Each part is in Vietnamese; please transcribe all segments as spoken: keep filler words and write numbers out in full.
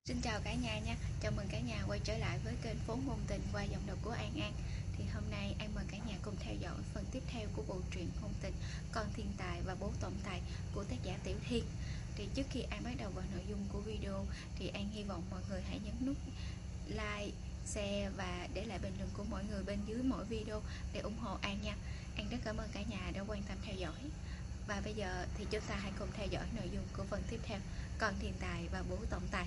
Xin chào cả nhà nha, chào mừng cả nhà quay trở lại với kênh Phố Ngôn Tình qua giọng đọc của An An. Thì hôm nay An mời cả nhà cùng theo dõi phần tiếp theo của bộ truyện ngôn tình Con Thiên Tài và Bố Tổng Tài của tác giả Tiểu Thiên. Thì trước khi An bắt đầu vào nội dung của video thì An hy vọng mọi người hãy nhấn nút like, share và để lại bình luận của mọi người bên dưới mỗi video để ủng hộ An nha. An rất cảm ơn cả nhà đã quan tâm theo dõi. Và bây giờ thì chúng ta hãy cùng theo dõi nội dung của phần tiếp theo, Con Thiên Tài và Bố Tổng Tài.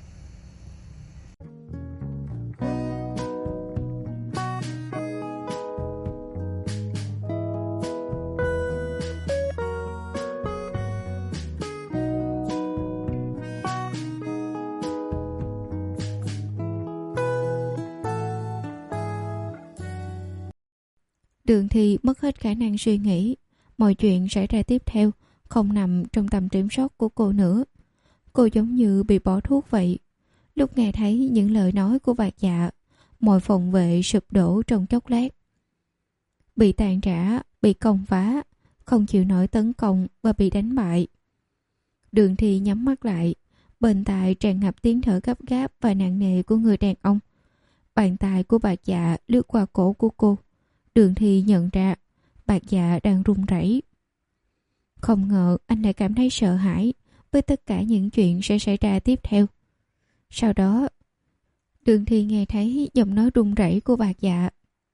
Đường Thi mất hết khả năng suy nghĩ. Mọi chuyện xảy ra tiếp theo không nằm trong tầm kiểm soát của cô nữa. Cô giống như bị bỏ thuốc vậy. Lúc nghe thấy những lời nói của Bạc Dạ, mọi phòng vệ sụp đổ trong chốc lát. Bị tàn trả, bị công phá, không chịu nổi tấn công và bị đánh bại. Đường Thi nhắm mắt lại, bên tai tràn ngập tiếng thở gấp gáp và nặng nề của người đàn ông. Bàn tay của Bạc Dạ lướt qua cổ của cô. Đường Thi nhận ra Bạc Dạ đang run rẩy. Không ngờ anh lại cảm thấy sợ hãi với tất cả những chuyện sẽ xảy ra tiếp theo. Sau đó, Đường Thi nghe thấy giọng nói run rẩy của Bạc Dạ.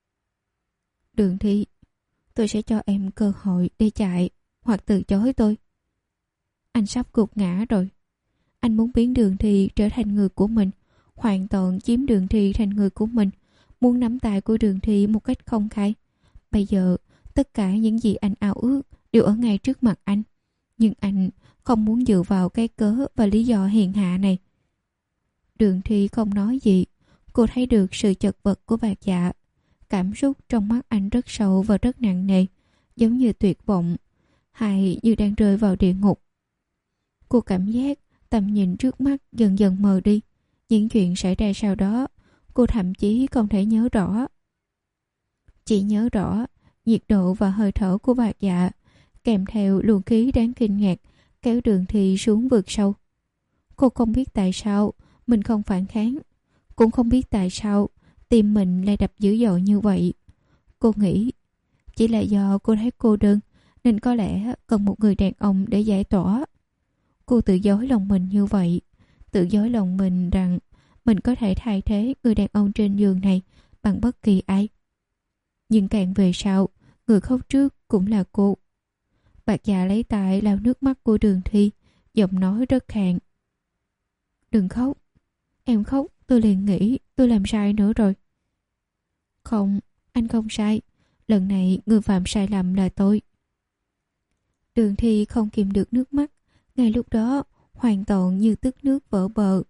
Đường Thi, tôi sẽ cho em cơ hội để chạy hoặc từ chối tôi. Anh sắp gục ngã rồi. Anh muốn biến Đường Thi trở thành người của mình, hoàn toàn chiếm Đường Thi thành người của mình, muốn nắm tay của Đường Thi một cách công khai. Bây giờ, tất cả những gì anh ao ước đều ở ngay trước mặt anh. Nhưng anh không muốn dựa vào cái cớ và lý do hiền hạ này. Đường Thi không nói gì. Cô thấy được sự chật vật của Bạc Dạ. Cảm xúc trong mắt anh rất sâu và rất nặng nề, giống như tuyệt vọng, hay như đang rơi vào địa ngục. Cô cảm giác tầm nhìn trước mắt dần dần mờ đi. Những chuyện xảy ra sau đó, cô thậm chí không thể nhớ rõ. Chỉ nhớ rõ nhiệt độ và hơi thở của Bạc Dạ, kèm theo luồng khí đáng kinh ngạc kéo Đường Thi xuống vực sâu. Cô không biết tại sao mình không phản kháng, cũng không biết tại sao tim mình lại đập dữ dội như vậy. Cô nghĩ chỉ là do cô thấy cô đơn nên có lẽ cần một người đàn ông để giải tỏa. Cô tự dối lòng mình như vậy, tự dối lòng mình rằng mình có thể thay thế người đàn ông trên giường này bằng bất kỳ ai. Nhưng càng về sau, người khóc trước cũng là cô. Bạc Dạ lấy tay lau nước mắt của Đường Thi, giọng nói rất khàn. Đừng khóc. Em khóc, tôi liền nghĩ tôi làm sai nữa rồi. Không, anh không sai. Lần này người phạm sai lầm là tôi. Đường Thi không kìm được nước mắt. Ngay lúc đó, hoàn toàn như tức nước vỡ bờ.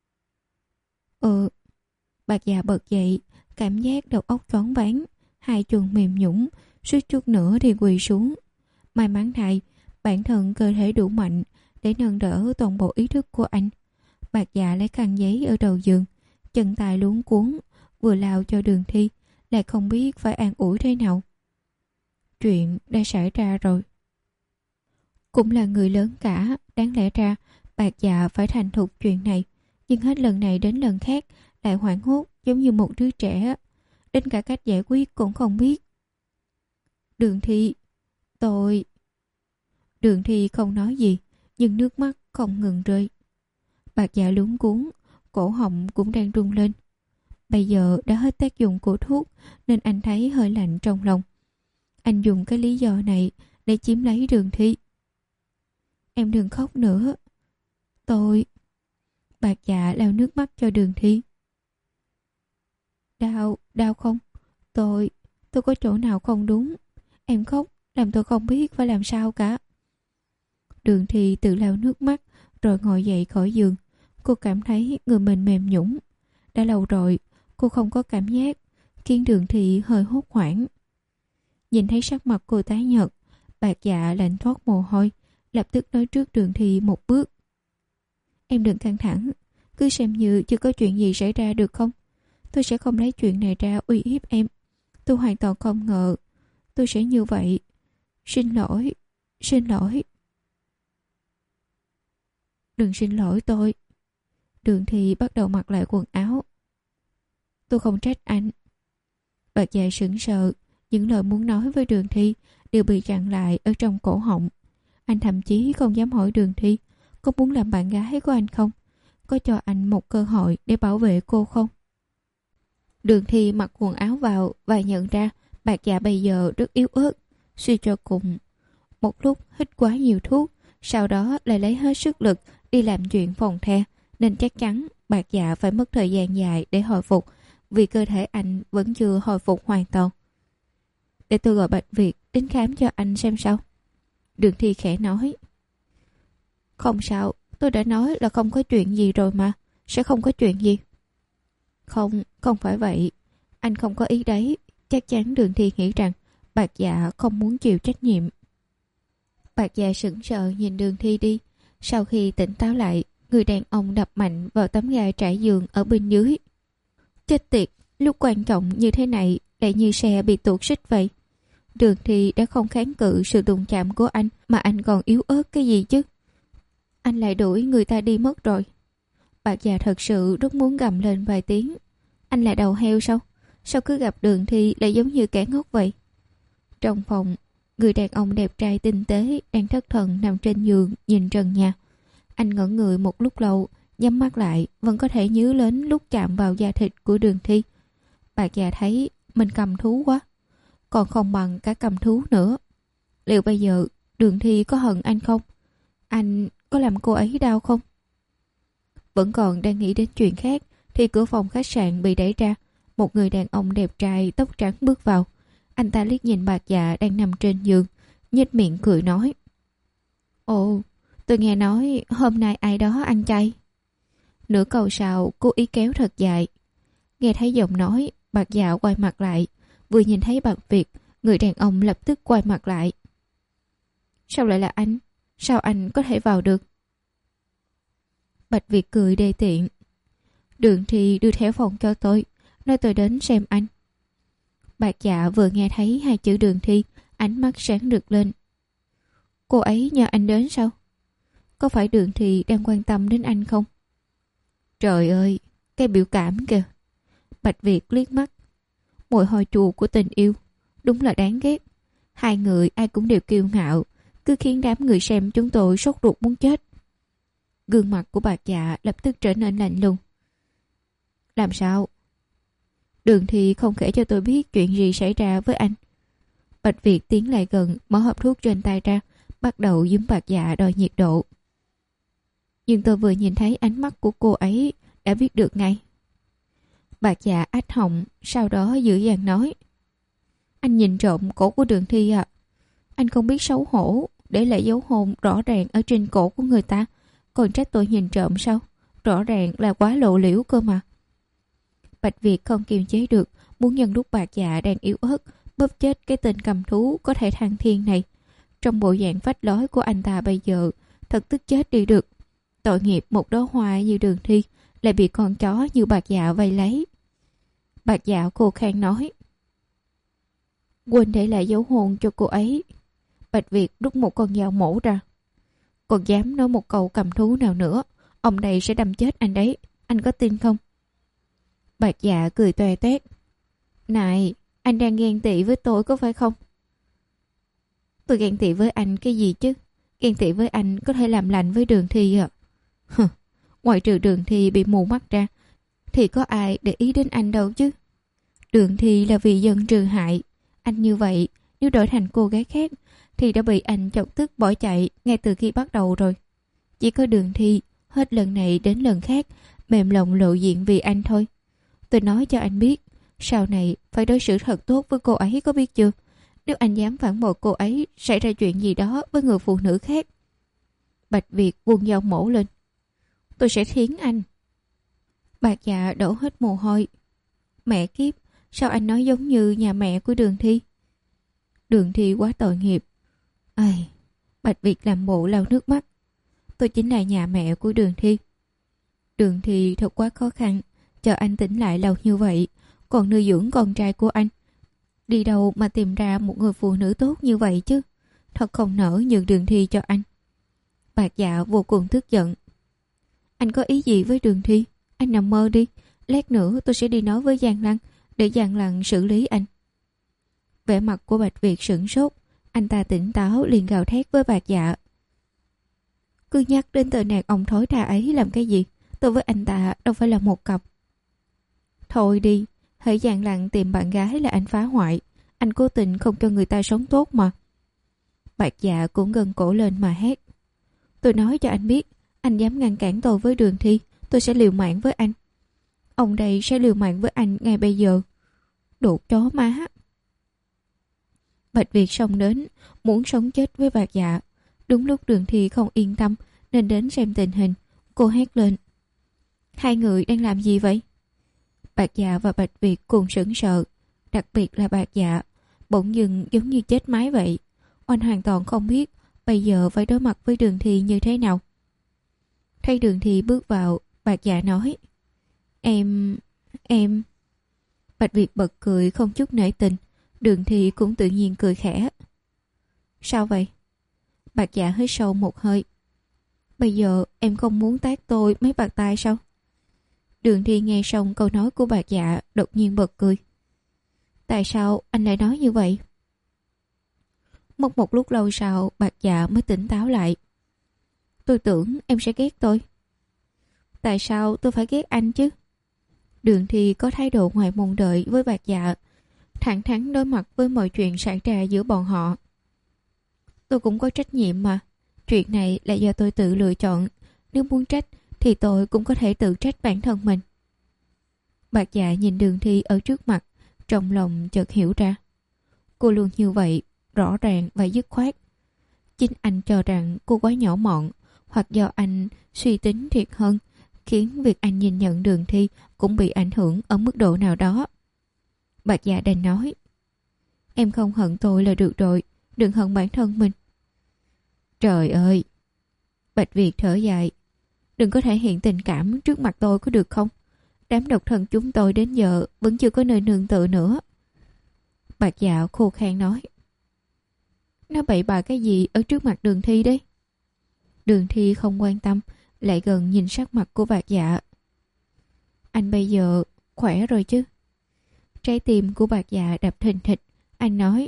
Ừ. Bạc Dạ bật dậy, cảm giác đầu óc choáng váng, hai chân mềm nhũn, suýt chút nữa thì quỳ xuống. May mắn thay, bản thân cơ thể đủ mạnh để nâng đỡ toàn bộ ý thức của anh. Bạc Dạ lấy khăn giấy ở đầu giường, chân tay luống cuống, vừa lao cho Đường Thi, lại không biết phải an ủi thế nào. Chuyện đã xảy ra rồi. Cũng là người lớn cả, đáng lẽ ra Bạc Dạ phải thành thục chuyện này, nhưng hết lần này đến lần khác lại hoảng hốt giống như một đứa trẻ, đến cả cách giải quyết cũng không biết. Đường Thi, tôi... Đường Thi không nói gì, nhưng nước mắt không ngừng rơi. Bạc Dạ luống cuống, cổ họng cũng đang rung lên. Bây giờ đã hết tác dụng của thuốc nên anh thấy hơi lạnh trong lòng. Anh dùng cái lý do này để chiếm lấy Đường Thi. Em đừng khóc nữa. Tôi... Bạc Dạ lau nước mắt cho Đường Thi. Đau, đau không? Tôi, tôi có chỗ nào không đúng? Em khóc, làm tôi không biết phải làm sao cả. Đường Thi tự lau nước mắt rồi ngồi dậy khỏi giường. Cô cảm thấy người mình mềm nhũn. Đã lâu rồi, cô không có cảm giác, khiến Đường Thi hơi hốt hoảng. Nhìn thấy sắc mặt cô tái nhợt, Bạc Dạ lạnh toát mồ hôi, lập tức nói trước Đường Thi một bước. Em đừng căng thẳng, cứ xem như chưa có chuyện gì xảy ra được không? Tôi sẽ không lấy chuyện này ra uy hiếp em. Tôi hoàn toàn không ngờ tôi sẽ như vậy. Xin lỗi, xin lỗi. Đừng xin lỗi tôi. Đường Thi bắt đầu mặc lại quần áo. Tôi không trách anh. Bạc Dạ sững sờ, những lời muốn nói với Đường Thi đều bị chặn lại ở trong cổ họng. Anh thậm chí không dám hỏi Đường Thi có muốn làm bạn gái của anh không, có cho anh một cơ hội để bảo vệ cô không. Đường Thi mặc quần áo vào và nhận ra Bạc Dạ bây giờ rất yếu ớt. Suy cho cùng, một lúc hít quá nhiều thuốc, sau đó lại lấy hết sức lực đi làm chuyện phòng the, nên chắc chắn Bạc Dạ phải mất thời gian dài để hồi phục, vì cơ thể anh vẫn chưa hồi phục hoàn toàn. Để tôi gọi Bạch Việt đến khám cho anh xem sao. Đường Thi khẽ nói. Không sao, tôi đã nói là không có chuyện gì rồi mà, sẽ không có chuyện gì. Không, không phải vậy. Anh không có ý đấy. Chắc chắn Đường Thi nghĩ rằng Bạc Dạ không muốn chịu trách nhiệm. Bạc Dạ sững sờ nhìn Đường Thi đi. Sau khi tỉnh táo lại, người đàn ông đập mạnh vào tấm ga trải giường ở bên dưới. Chết tiệt, lúc quan trọng như thế này lại như xe bị tuột xích vậy. Đường Thi đã không kháng cự sự đụng chạm của anh, mà anh còn yếu ớt cái gì chứ. Anh lại đuổi người ta đi mất rồi. Bạc Dạ thật sự rất muốn gầm lên vài tiếng. Anh là đầu heo sao? Sao cứ gặp Đường Thi lại giống như kẻ ngốc vậy? Trong phòng, người đàn ông đẹp trai tinh tế đang thất thần nằm trên giường nhìn trần nhà. Anh ngẩn người một lúc lâu, nhắm mắt lại vẫn có thể nhớ đến lúc chạm vào da thịt của Đường Thi. Bạc Dạ thấy mình cầm thú quá, còn không bằng cả cầm thú nữa. Liệu bây giờ Đường Thi có hận anh không? Anh có làm cô ấy đau không? Vẫn còn đang nghĩ đến chuyện khác thì cửa phòng khách sạn bị đẩy ra. Một người đàn ông đẹp trai tóc trắng bước vào. Anh ta liếc nhìn Bạc Dạ đang nằm trên giường, nhếch miệng cười nói. Ồ, tôi nghe nói hôm nay ai đó ăn chay. Nửa câu sau cố ý kéo thật dài. Nghe thấy giọng nói, Bạc Dạ quay mặt lại. Vừa nhìn thấy Bạch Việt, người đàn ông lập tức quay mặt lại. Sao lại là anh? Sao anh có thể vào được? Bạch Việt cười đê tiện. Đường Thi đưa thẻ phòng cho tôi, nói tôi đến xem anh. Bạc Dạ vừa nghe thấy hai chữ Đường Thi, ánh mắt sáng rực lên. Cô ấy nhờ anh đến sao? Có phải Đường Thi đang quan tâm đến anh không? Trời ơi, cái biểu cảm kìa. Bạch Việt liếc mắt. Mùi hôi chua của tình yêu, đúng là đáng ghét. Hai người ai cũng đều kiêu ngạo, cứ khiến đám người xem chúng tôi sốt ruột muốn chết. Gương mặt của Bạc Dạ lập tức trở nên lạnh lùng. Làm sao? Đường Thi không kể cho tôi biết chuyện gì xảy ra với anh. Bạch Việt tiến lại gần, mở hộp thuốc trên tay ra, bắt đầu giùm Bạc Dạ đo nhiệt độ. Nhưng tôi vừa nhìn thấy ánh mắt của cô ấy đã biết được ngay. Bạc Dạ ách họng, sau đó dữ dằn nói. Anh nhìn trộm cổ của Đường Thi à? Anh không biết xấu hổ, để lại dấu hôn rõ ràng ở trên cổ của người ta, còn trách tôi nhìn trộm sao? Rõ ràng là quá lộ liễu cơ mà. Bạch Việt không kiềm chế được, muốn nhân lúc Bạc Dạ đang yếu ớt, bóp chết cái tên cầm thú có thể thăng thiên này. Trong bộ dạng phách lối của anh ta bây giờ, thật tức chết đi được. Tội nghiệp một đóa hoa như Đường Thi, lại bị con chó như Bạc Dạ vây lấy. Bạc Dạ khô khan nói. Quên để lại dấu hôn cho cô ấy. Bạch Việt rút một con dao mổ ra. Còn dám nói một câu cầm thú nào nữa, ông đây sẽ đâm chết anh đấy. Anh có tin không? Bạc Dạ cười toe toét. Này, anh đang ghen tị với tôi có phải không? Tôi ghen tị với anh cái gì chứ? Ghen tị với anh có thể làm lành với Đường Thi à? Hừ, ngoại trừ Đường Thi bị mù mắt ra, thì có ai để ý đến anh đâu chứ? Đường Thi là vì dân trừ hại. Anh như vậy, nếu đổi thành cô gái khác, thì đã bị anh chọc tức bỏ chạy ngay từ khi bắt đầu rồi. Chỉ có Đường Thi, hết lần này đến lần khác, mềm lòng lộ diện vì anh thôi. Tôi nói cho anh biết, sau này phải đối xử thật tốt với cô ấy, có biết chưa? Nếu anh dám phản bội cô ấy, xảy ra chuyện gì đó với người phụ nữ khác. Bạch Việt buông dao mổ lên. Tôi sẽ thiến anh. Bạc Dạ đổ hết mồ hôi. Mẹ kiếp, sao anh nói giống như nhà mẹ của Đường Thi? Đường Thi quá tội nghiệp. Ai, Bạch Việt làm bộ lau nước mắt. Tôi chính là nhà mẹ của Đường Thi. Đường Thi thật quá khó khăn, chờ anh tỉnh lại lâu như vậy, còn nuôi dưỡng con trai của anh. Đi đâu mà tìm ra một người phụ nữ tốt như vậy chứ? Thật không nỡ nhường Đường Thi cho anh. Bạc Dạ vô cùng tức giận. Anh có ý gì với Đường Thi? Anh nằm mơ đi. Lát nữa tôi sẽ đi nói với Giang Lăng để Giang Lăng xử lý anh. Vẻ mặt của Bạch Việt sửng sốt. Anh ta tỉnh táo liền gào thét với Bạch Dạ. Cứ nhắc đến tên nàng ông thối tha ấy làm cái gì? Tôi với anh ta đâu phải là một cặp. Thôi đi, hãy Giang Lăng tìm bạn gái là anh phá hoại. Anh cố tình không cho người ta sống tốt mà. Bạch Dạ cũng gần cổ lên mà hét. Tôi nói cho anh biết, anh dám ngăn cản tôi với Đường Thi, tôi sẽ liều mạng với anh. Ông đây sẽ liều mạng với anh ngay bây giờ. Đồ chó má. Bạch Việt xông đến, muốn sống chết với Bạch Dạ. Đúng lúc Đường Thi không yên tâm nên đến xem tình hình. Cô hét lên. Hai người đang làm gì vậy? Bạch Dạ và Bạch Việt cùng sững sờ. Đặc biệt là Bạch Dạ, bỗng dưng giống như chết máy vậy. Oanh hoàn toàn không biết bây giờ phải đối mặt với Đường Thi như thế nào. Thấy Đường Thi bước vào, Bạch Dạ nói. Em... em... Bạch Việt bật cười không chút nể tình. Đường Thi cũng tự nhiên cười khẽ. Sao vậy? Bạch Dạ hít sâu một hơi. Bây giờ em không muốn tát tôi mấy bạt tai sao? Đường Thi nghe xong câu nói của Bạch Dạ đột nhiên bật cười. Tại sao anh lại nói như vậy? Mất một lúc lâu sau Bạch Dạ mới tỉnh táo lại. Tôi tưởng em sẽ ghét tôi. Tại sao tôi phải ghét anh chứ? Đường Thi có thái độ ngoài mong đợi với Bạch Dạ, thẳng thắn đối mặt với mọi chuyện xảy ra giữa bọn họ. Tôi cũng có trách nhiệm mà. Chuyện này là do tôi tự lựa chọn. Nếu muốn trách thì tôi cũng có thể tự trách bản thân mình. Bạch Dạ nhìn Đường Thi ở trước mặt, trong lòng chợt hiểu ra. Cô luôn như vậy, rõ ràng và dứt khoát. Chính anh cho rằng cô quá nhỏ mọn, hoặc do anh suy tính thiệt hơn, khiến việc anh nhìn nhận Đường Thi cũng bị ảnh hưởng ở mức độ nào đó. Bạch Dạ đành nói. Em không hận tôi là được rồi, đừng hận bản thân mình. Trời ơi! Bạch Việt thở dài. Đừng có thể hiện tình cảm trước mặt tôi có được không? Đám độc thân chúng tôi đến giờ vẫn chưa có nơi nương tựa nữa. Bạch Dạ khô khan nói. Nó bậy bạ cái gì ở trước mặt Đường Thi đấy? Đường Thi không quan tâm, lại gần nhìn sắc mặt của Bạch Dạ. Anh bây giờ khỏe rồi chứ? Trái tim của Bạch Dạ đập thình thịch. Anh nói.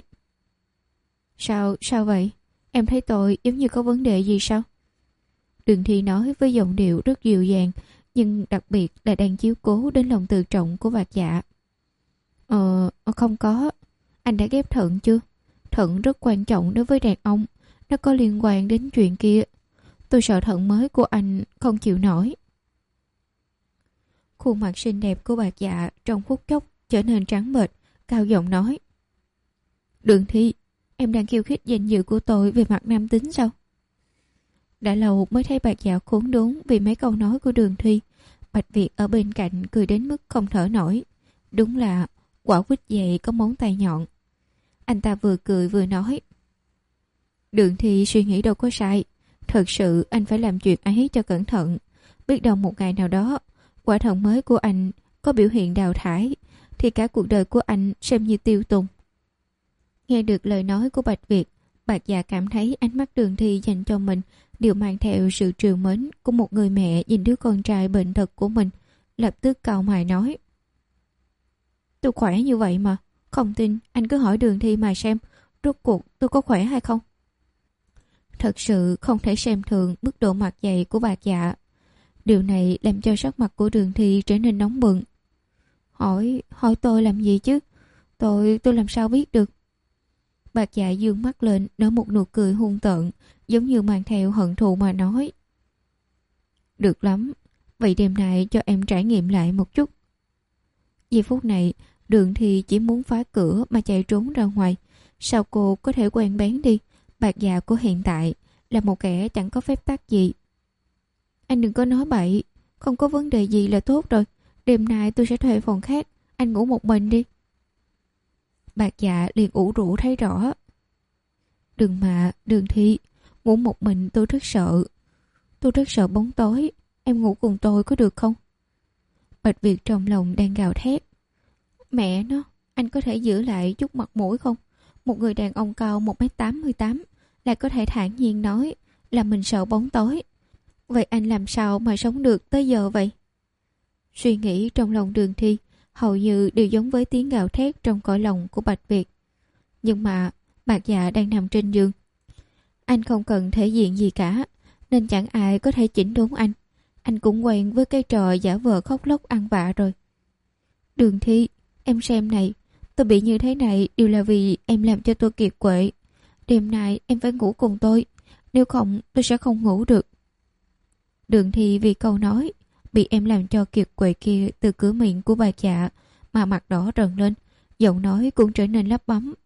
Sao, sao vậy? Em thấy tôi giống như có vấn đề gì sao? Đường Thi nói với giọng điệu rất dịu dàng, nhưng đặc biệt là đang chiếu cố đến lòng tự trọng của Bạch Dạ. Ờ, không có. Anh đã ghép thận chưa? Thận rất quan trọng đối với đàn ông. Nó có liên quan đến chuyện kia. Tôi sợ thận mới của anh không chịu nổi. Khuôn mặt xinh đẹp của Bạch Dạ trong phút chốc trở nên trắng bệch, cao giọng nói. Đường Thi, em đang khiêu khích danh dự của tôi về mặt nam tính sao? Đã lâu mới thấy Bạch Dạ khốn đốn vì mấy câu nói của Đường Thi. Bạch Việt ở bên cạnh cười đến mức không thở nổi. Đúng là quả quýt dày có móng tay nhọn. Anh ta vừa cười vừa nói. Đường Thi suy nghĩ đâu có sai. Thật sự anh phải làm chuyện ấy cho cẩn thận. Biết đâu một ngày nào đó, quả thận mới của anh có biểu hiện đào thải, thì cả cuộc đời của anh xem như tiêu tùng. Nghe được lời nói của Bạch Việt, Bạch Dạ cảm thấy ánh mắt Đường Thi dành cho mình đều mang theo sự trìu mến của một người mẹ nhìn đứa con trai bệnh tật của mình. Lập tức cau mày nói. Tôi khỏe như vậy mà. Không tin anh cứ hỏi Đường Thi mà xem, rốt cuộc tôi có khỏe hay không? Thật sự không thể xem thường mức độ mặt dày của Bạch Dạ. Điều này làm cho sắc mặt của Đường Thi trở nên nóng bừng. Hỏi, hỏi tôi làm gì chứ? Tôi, tôi làm sao biết được? Bạch Dạ dương mắt lên, nở một nụ cười hung tợn, giống như mang theo hận thù mà nói. Được lắm, vậy đêm nay cho em trải nghiệm lại một chút. Giây phút này, Đường Thi chỉ muốn phá cửa mà chạy trốn ra ngoài. Sao cô có thể quen bén đi? Bạch Dạ của hiện tại là một kẻ chẳng có phép tắc gì. Anh đừng có nói bậy, không có vấn đề gì là tốt rồi. Đêm nay tôi sẽ thuê phòng khác, anh ngủ một mình đi. Bạch Dạ liền ủ rũ thấy rõ. Đừng mà, Đường Thi, ngủ một mình tôi rất sợ. Tôi rất sợ bóng tối, em ngủ cùng tôi có được không? Bạch Việt trong lòng đang gào thét. Mẹ nó, anh có thể giữ lại chút mặt mũi không? Một người đàn ông cao một mét tám mươi tám lại có thể thản nhiên nói là mình sợ bóng tối. Vậy anh làm sao mà sống được tới giờ vậy? Suy nghĩ trong lòng Đường Thi hầu như đều giống với tiếng gào thét trong cõi lòng của Bạch Việt. Nhưng mà Bạc Dạ đang nằm trên giường. Anh không cần thể diện gì cả, nên chẳng ai có thể chỉnh đốn anh. Anh cũng quen với cái trò giả vờ khóc lóc ăn vạ rồi. Đường Thi, em xem này, tôi bị như thế này đều là vì em làm cho tôi kiệt quệ. Đêm nay em phải ngủ cùng tôi, nếu không tôi sẽ không ngủ được. Đường Thi vì câu nói bị em làm cho kiệt quệ kia từ cửa miệng của Bạc Dạ mà mặt đỏ rần lên, giọng nói cũng trở nên lắp bấm.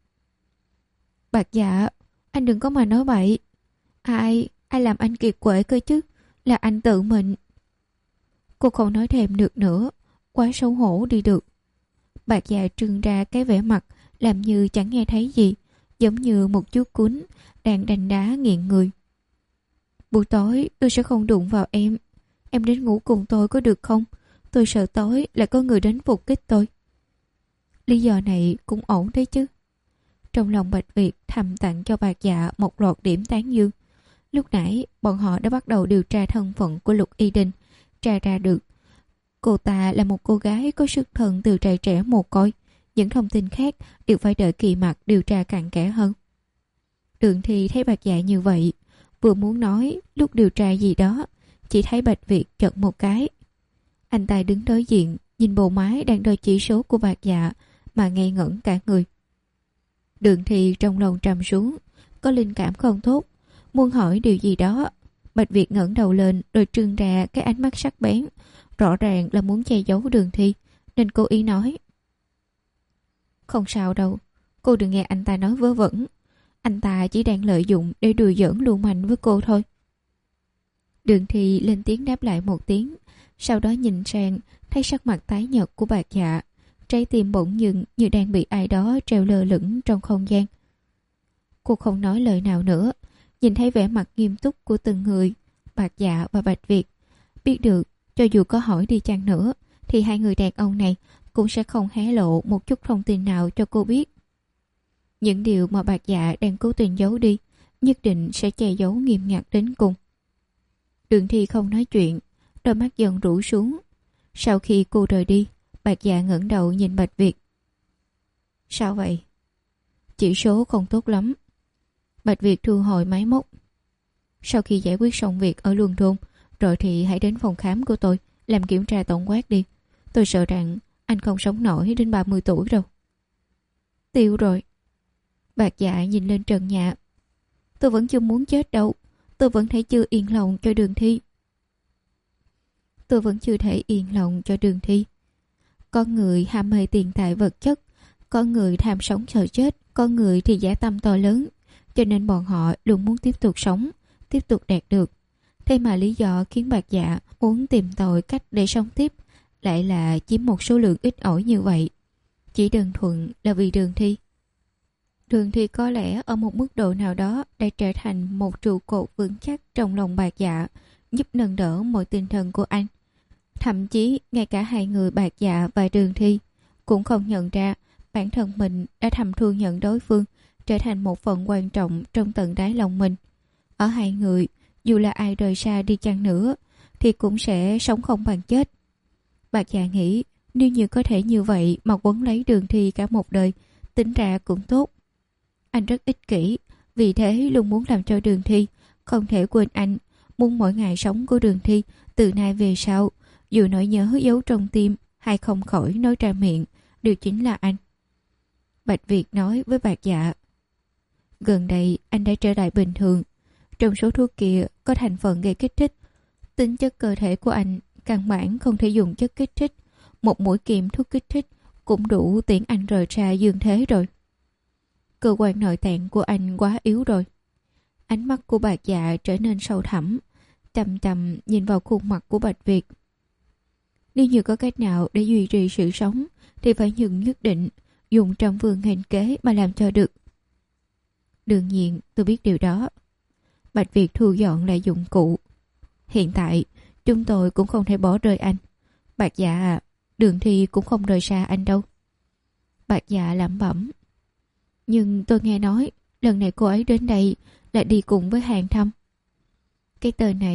Bạc Dạ, anh đừng có mà nói bậy. Ai, ai làm anh kiệt quệ cơ chứ? Là anh tự mình. Cô không nói thêm được nữa, quá xấu hổ đi được. Bạc Dạ trưng ra cái vẻ mặt làm như chẳng nghe thấy gì, giống như một chú cún đang đành đá nghiện người. Buổi tối tôi sẽ không đụng vào em. Em đến ngủ cùng tôi có được không? Tôi sợ tối lại có người đến phục kích tôi. Lý do này cũng ổn đấy chứ. Trong lòng Bạch Việt thầm tặng cho Bạc Dạ một loạt điểm tán dương. Lúc nãy bọn họ đã bắt đầu điều tra thân phận của Lục Y Đinh, tra ra được cô ta là một cô gái có xuất thân từ trại trẻ mồ côi. Những thông tin khác đều phải đợi Kỳ Mặc điều tra cặn kẽ hơn. Đường Thi thấy Bạc Dạ như vậy, vừa muốn nói lúc điều tra gì đó, chỉ thấy Bạch Việt chợt một cái. Anh ta đứng đối diện, nhìn bộ máy đang đo chỉ số của Bạc Dạ mà ngây ngẩn cả người. Đường Thi trong lòng trầm xuống, có linh cảm không tốt, muốn hỏi điều gì đó. Bạch Việt ngẩng đầu lên rồi trưng ra cái ánh mắt sắc bén, rõ ràng là muốn che giấu Đường Thi, nên cố ý nói. Không sao đâu, cô đừng nghe anh ta nói vớ vẩn. Anh ta chỉ đang lợi dụng để đùa giỡn lưu manh với cô thôi. Đường Thi lên tiếng đáp lại một tiếng, sau đó nhìn sang, thấy sắc mặt tái nhợt của Bạc Dạ, trái tim bỗng dưng như đang bị ai đó treo lơ lửng trong không gian. Cô không nói lời nào nữa, nhìn thấy vẻ mặt nghiêm túc của từng người, Bạc Dạ và Bạch Việt, biết được cho dù có hỏi đi chăng nữa thì hai người đàn ông này cũng sẽ không hé lộ một chút thông tin nào cho cô biết. Những điều mà Bạc Dạ đang cố tình giấu đi nhất định sẽ che giấu nghiêm ngặt đến cùng. Đường Thi không nói chuyện, đôi mắt dần rũ xuống. Sau khi cô rời đi, Bạc Dạ ngẩng đầu nhìn Bạch Việt. Sao vậy? Chỉ số không tốt lắm. Bạch Việt thu hồi máy móc. Sau khi giải quyết xong việc ở Luân Thôn, rồi thì hãy đến phòng khám của tôi làm kiểm tra tổng quát đi. Tôi sợ rằng anh không sống nổi đến ba mươi tuổi đâu. Tiêu rồi. Bạc Dạ nhìn lên trần nhà. Tôi vẫn chưa muốn chết đâu. Tôi vẫn thấy chưa yên lòng cho Đường Thi. Tôi vẫn chưa thể yên lòng cho Đường Thi. Có người ham mê tiền tài vật chất, có người tham sống sợ chết, có người thì dã tâm to lớn, cho nên bọn họ luôn muốn tiếp tục sống, tiếp tục đạt được. Thế mà lý do khiến Bạc Dạ muốn tìm tòi cách để sống tiếp lại là chiếm một số lượng ít ỏi như vậy. Chỉ đơn thuần là vì Đường Thi. Đường Thi có lẽ ở một mức độ nào đó đã trở thành một trụ cột vững chắc trong lòng Bạc Dạ, giúp nâng đỡ mọi tinh thần của anh. Thậm chí ngay cả hai người Bạc Dạ và Đường Thi cũng không nhận ra bản thân mình đã thầm thu nhận đối phương, trở thành một phần quan trọng trong tận đáy lòng mình. Ở hai người, dù là ai rời xa đi chăng nữa thì cũng sẽ sống không bằng chết. Bạc Dạ nghĩ nếu như có thể như vậy mà quấn lấy Đường Thi cả một đời, tính ra cũng tốt. Anh rất ích kỷ, vì thế luôn muốn làm cho Đường Thi không thể quên anh, muốn mỗi ngày sống của Đường Thi từ nay về sau, dù nỗi nhớ giấu trong tim hay không khỏi nói ra miệng, đều chính là anh. Bạch Việt nói với Bạc Dạ. Gần đây anh đã trở lại bình thường. Trong số thuốc kia có thành phần gây kích thích. Tính chất cơ thể của anh căn bản không thể dùng chất kích thích. Một mũi kiềm thuốc kích thích cũng đủ tiễn anh rời xa dương thế rồi. Cơ quan nội tạng của anh quá yếu rồi. Ánh mắt của Bạc Dạ trở nên sâu thẳm, chằm chằm nhìn vào khuôn mặt của Bạch Việt. Nếu như có cách nào để duy trì sự sống thì phải nhưng nhất định dùng trăm phương nghìn kế mà làm cho được. Đương nhiên tôi biết điều đó. Bạch Việt thu dọn lại dụng cụ. Hiện tại chúng tôi cũng không thể bỏ rơi anh. Bạc Dạ à, Đường Thi cũng không rời xa anh đâu. Bạc Dạ lẩm bẩm. Nhưng tôi nghe nói lần này cô ấy đến đây là đi cùng với Hàng Thâm. Cái tên này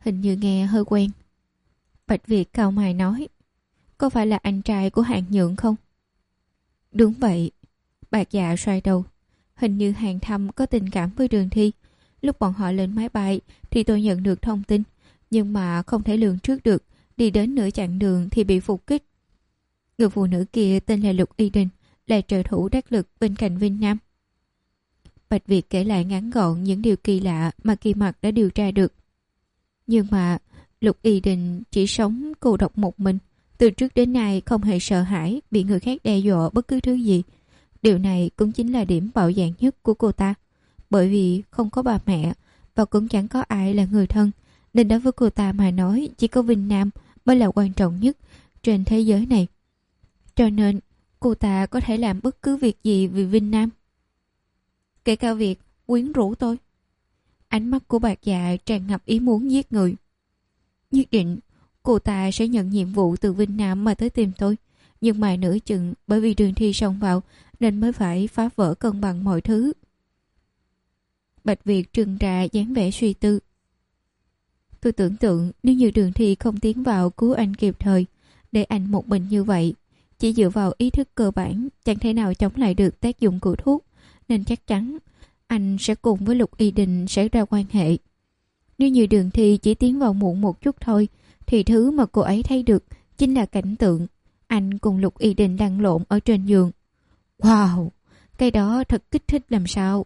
hình như nghe hơi quen. Bạch Việt cau mày nói, có phải là anh trai của Hàn Nhượng không? Đúng vậy. Bạc Dạ xoay đầu, hình như Hàn Thâm có tình cảm với Đường Thi. Lúc bọn họ lên máy bay thì tôi nhận được thông tin, nhưng mà không thể lường trước được, đi đến nửa chặng đường thì bị phục kích. Người phụ nữ kia tên là Lục Y Đình, là trợ thủ đắc lực bên cạnh Vinh Nam. Bạch Việt kể lại ngắn gọn những điều kỳ lạ mà Kỳ Mặc đã điều tra được. Nhưng mà Lục Y Đình chỉ sống cô độc một mình, từ trước đến nay không hề sợ hãi bị người khác đe dọa bất cứ thứ gì. Điều này cũng chính là điểm bạo dạn nhất của cô ta, bởi vì không có bà mẹ và cũng chẳng có ai là người thân, nên đối với cô ta mà nói chỉ có Vinh Nam mới là quan trọng nhất trên thế giới này. Cho nên cô ta có thể làm bất cứ việc gì vì Vinh Nam, kể cả việc quyến rũ tôi. Ánh mắt của Bạc Dạ tràn ngập ý muốn giết người. Nhất định cô ta sẽ nhận nhiệm vụ từ Vinh Nam mà tới tìm tôi, nhưng mà nửa chừng bởi vì Đường Thi xông vào nên mới phải phá vỡ cân bằng mọi thứ. Bạch Việt trừng ra dáng vẻ suy tư. Tôi tưởng tượng nếu như Đường Thi không tiến vào cứu anh kịp thời, để anh một mình như vậy, chỉ dựa vào ý thức cơ bản chẳng thể nào chống lại được tác dụng của thuốc, nên chắc chắn anh sẽ cùng với Lục Y Đình xảy ra quan hệ. Nếu như Đường Thi chỉ tiến vào muộn một chút thôi, thì thứ mà cô ấy thấy được chính là cảnh tượng anh cùng Lục Y Đình lăn lộn ở trên giường. Wow, cái đó thật kích thích làm sao.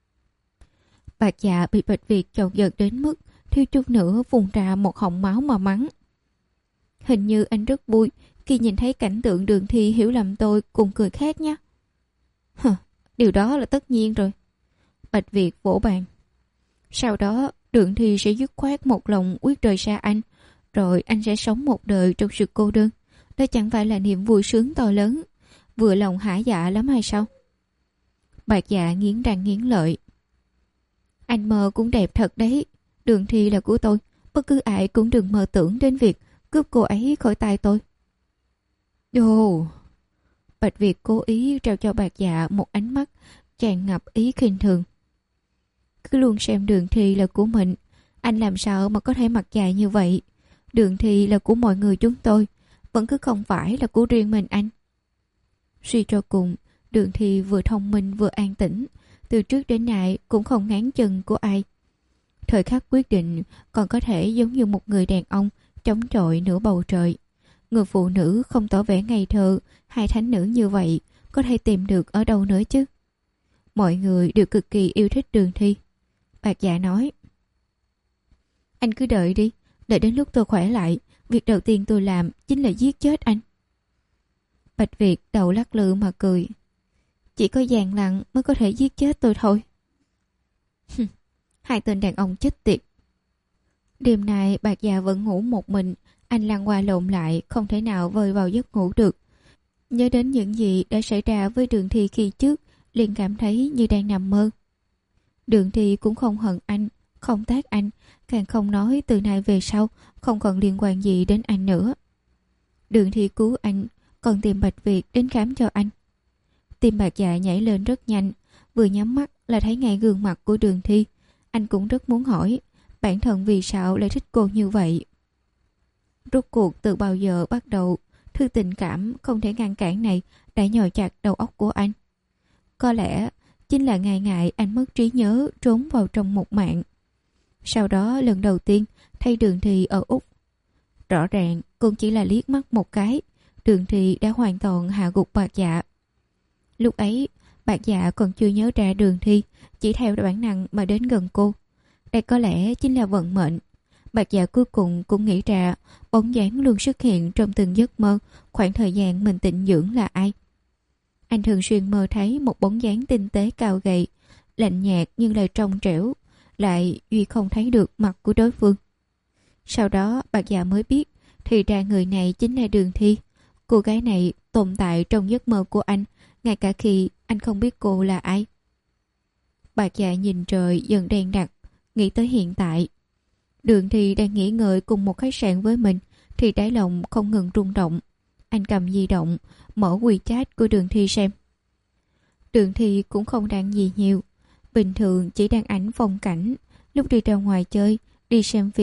Bạc Dạ bị Bạch Việt chọc giật đến mức thiếu chút nữa phun ra một họng máu mà mắng. Hình như anh rất vui khi nhìn thấy cảnh tượng Đường Thi hiểu lầm tôi cùng cười khác nhé. Hờ, điều đó là tất nhiên rồi. Bạch Việt vỗ bàn. Sau đó Đường Thi sẽ dứt khoát một lòng quyết rời xa anh, rồi anh sẽ sống một đời trong sự cô đơn. Đó chẳng phải là niềm vui sướng to lớn, vừa lòng hả dạ lắm hay sao? Bạc Dạ nghiến răng nghiến lợi. Anh mơ cũng đẹp thật đấy. Đường Thi là của tôi, bất cứ ai cũng đừng mơ tưởng đến việc cướp cô ấy khỏi tay tôi. Ồ! Bạch Việt cố ý trao cho Bạc Dạ một ánh mắt tràn ngập ý khinh thường. Cứ luôn xem Đường Thi là của mình, anh làm sao mà có thể mặt dài như vậy? Đường Thi là của mọi người chúng tôi, vẫn cứ không phải là của riêng mình anh. Suy cho cùng, Đường Thi vừa thông minh vừa an tĩnh, từ trước đến nay cũng không ngán chân của ai. Thời khắc quyết định còn có thể giống như một người đàn ông chống chọi nửa bầu trời. Người phụ nữ không tỏ vẻ ngây thơ hay thánh nữ như vậy có thể tìm được ở đâu nữa chứ? Mọi người đều cực kỳ yêu thích Đường Thi. Bạc Dạ nói, anh cứ đợi đi, đợi đến lúc tôi khỏe lại, việc đầu tiên tôi làm chính là giết chết anh. Bạch Việt đầu lắc lư mà cười. Chỉ có Giàn Lặng mới có thể giết chết tôi thôi. Hai tên đàn ông chết tiệt. Đêm nay Bạc Dạ vẫn ngủ một mình, anh lăn qua lộn lại không thể nào vơi vào giấc ngủ được. Nhớ đến những gì đã xảy ra với Đường Thi khi trước, liền cảm thấy như đang nằm mơ. Đường Thi cũng không hận anh, không tác anh, càng không nói từ nay về sau không còn liên quan gì đến anh nữa. Đường Thi cứu anh, còn tìm Bạch Việt đến khám cho anh. Tim Bạc Dạ nhảy lên rất nhanh, vừa nhắm mắt là thấy ngay gương mặt của Đường Thi. Anh cũng rất muốn hỏi bản thân vì sao lại thích cô như vậy. Rốt cuộc từ bao giờ bắt đầu thứ tình cảm không thể ngăn cản này đã nhồi chặt đầu óc của anh. Có lẽ chính là ngày ngày anh mất trí nhớ trốn vào trong một mạng. Sau đó lần đầu tiên thấy Đường Thi ở Úc. Rõ ràng cũng chỉ là liếc mắt một cái, Đường Thi đã hoàn toàn hạ gục Bạc Dạ. Lúc ấy Bạc Dạ còn chưa nhớ ra Đường Thi chỉ theo bản năng mà đến gần cô. Đây có lẽ chính là vận mệnh. Bạc Dạ cuối cùng cũng nghĩ ra bóng dáng luôn xuất hiện trong từng giấc mơ khoảng thời gian mình tịnh dưỡng là ai. Anh thường xuyên mơ thấy một bóng dáng tinh tế cao gầy, lạnh nhạt nhưng lại trong trẻo, lại duy không thấy được mặt của đối phương. Sau đó Bạc Dạ mới biết thì ra người này chính là Đường Thi. Cô gái này tồn tại trong giấc mơ của anh, ngay cả khi anh không biết cô là ai. Bạc Dạ nhìn trời dần đen đặc, nghĩ tới hiện tại. Đường Thi đang nghỉ ngơi cùng một khách sạn với mình, thì đáy lòng không ngừng rung động. Anh cầm di động, mở WeChat của Đường Thi xem. Đường Thi cũng không đăng gì nhiều, bình thường chỉ đăng ảnh phong cảnh, lúc đi ra ngoài chơi, đi xem phim,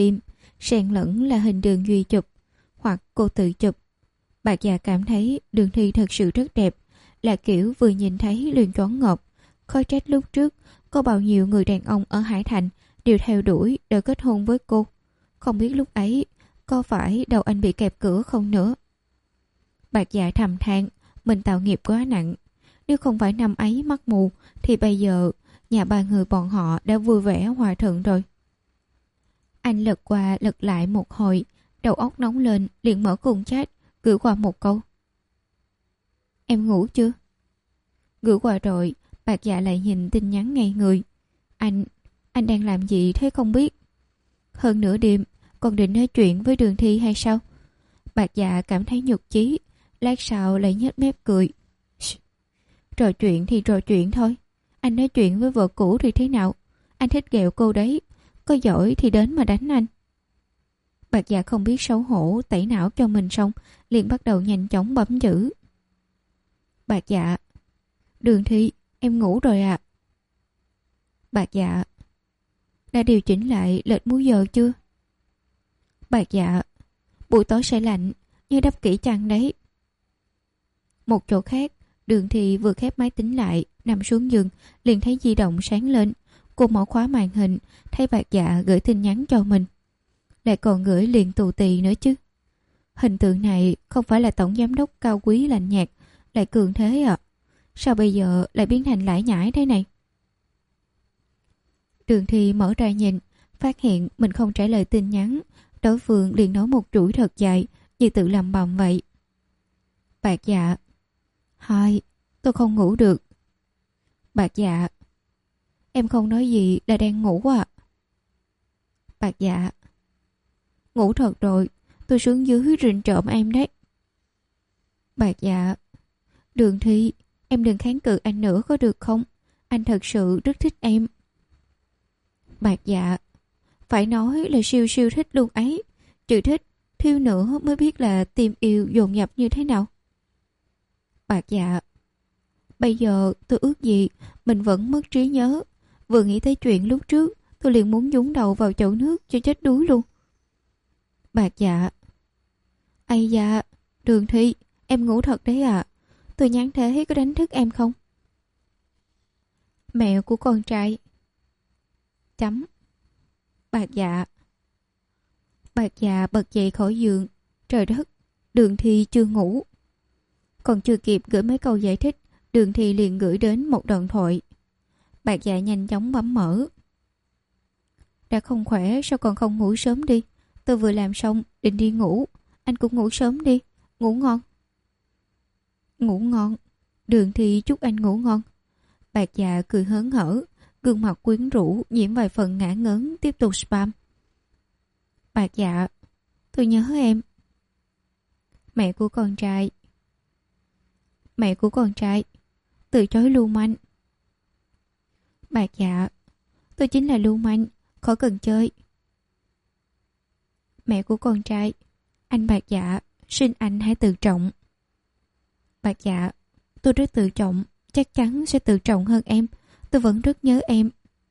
xen lẫn là hình Đường Duy chụp hoặc cô tự chụp. Bạc Dạ cảm thấy Đường Thi thật sự rất đẹp, là kiểu vừa nhìn thấy liền choáng ngợp. Khó trách lúc trước có bao nhiêu người đàn ông ở Hải Thành đều theo đuổi để kết hôn với cô. Không biết lúc ấy có phải đầu anh bị kẹp cửa không nữa. Bạc Dạ thầm than mình tạo nghiệp quá nặng. Nếu không phải năm ấy mắt mù thì bây giờ nhà ba người bọn họ đã vui vẻ hòa thuận rồi. Anh lật qua lật lại một hồi, đầu óc nóng lên, liền mở cùng chat, gửi qua một câu. Em ngủ chưa? Gửi qua rồi, Bạc Dạ lại nhìn tin nhắn ngay người. Anh, anh đang làm gì thế không biết? Hơn nửa đêm, còn định nói chuyện với Đường Thi hay sao? Bạc Dạ cảm thấy nhục chí, lát sau lại nhếch mép cười. Trò chuyện thì trò chuyện thôi. Anh nói chuyện với vợ cũ thì thế nào? Anh thích ghẹo cô đấy. Có giỏi thì đến mà đánh anh. Bạc Dạ không biết xấu hổ, tẩy não cho mình xong, liền bắt đầu nhanh chóng bấm chữ. Bạc Dạ. Đường Thi, em ngủ rồi à? Bạc Dạ. Đã điều chỉnh lại lệch múi giờ chưa? Bạc Dạ. Buổi tối sẽ lạnh, nhớ đắp kỹ chăn đấy. Một chỗ khác, Đường Thi vừa khép máy tính lại, nằm xuống giường, liền thấy di động sáng lên. Cô mở khóa màn hình, thấy Bạc Dạ gửi tin nhắn cho mình. Lại còn gửi liền tù tì nữa chứ. Hình tượng này không phải là tổng giám đốc cao quý lạnh nhạt, lại cường thế à? Sao bây giờ lại biến thành lải nhải thế này? Đường Thi mở ra nhìn, phát hiện mình không trả lời tin nhắn. Đối phương liền nói một chuỗi thật dài, như tự làm bầm vậy. Bạc Dạ. Hai, tôi không ngủ được. Bạc Dạ. Em không nói gì là đang ngủ à? Bạc Dạ. Ngủ thật rồi, tôi xuống dưới rình trộm em đấy. Bạc Dạ. Đường Thi, em đừng kháng cự anh nữa có được không? Anh thật sự rất thích em. Bạc Dạ. Phải nói là siêu siêu thích luôn ấy. Chữ thích, thiếu nữa mới biết là tim yêu dồn nhập như thế nào. Bạc Dạ. Bây giờ tôi ước gì mình vẫn mất trí nhớ. Vừa nghĩ tới chuyện lúc trước, tôi liền muốn nhúng đầu vào chậu nước cho chết đuối luôn. Bạc Dạ. Ây da, Đường Thi, em ngủ thật đấy à? Tôi nhắn thế có đánh thức em không? Mẹ của con trai. Chấm. Bạc Dạ. Bạc Dạ bật dậy khỏi giường. Trời đất, Đường Thi chưa ngủ. Còn chưa kịp gửi mấy câu giải thích, Đường Thi liền gửi đến một đoạn thoại. Bạc Dạ nhanh chóng bấm mở. Đã không khỏe sao còn không ngủ sớm đi? Tôi vừa làm xong định đi ngủ. Anh cũng ngủ sớm đi. Ngủ ngon. Ngủ ngon. Đường Thi chúc anh ngủ ngon. Bạc Dạ cười hớn hở, gương mặt quyến rũ nhiễm vài phần ngã ngớn, tiếp tục spam. Bạc Dạ. Tôi nhớ em. Mẹ của con trai. Mẹ của con trai. Từ chối lưu manh. Bạc Dạ. Tôi chính là lưu manh, khỏi cần chơi. Mẹ của con trai. Anh Bạc Dạ, xin anh hãy tự trọng. Bạc Dạ. Tôi rất tự trọng, chắc chắn sẽ tự trọng hơn em. Tôi vẫn rất nhớ em.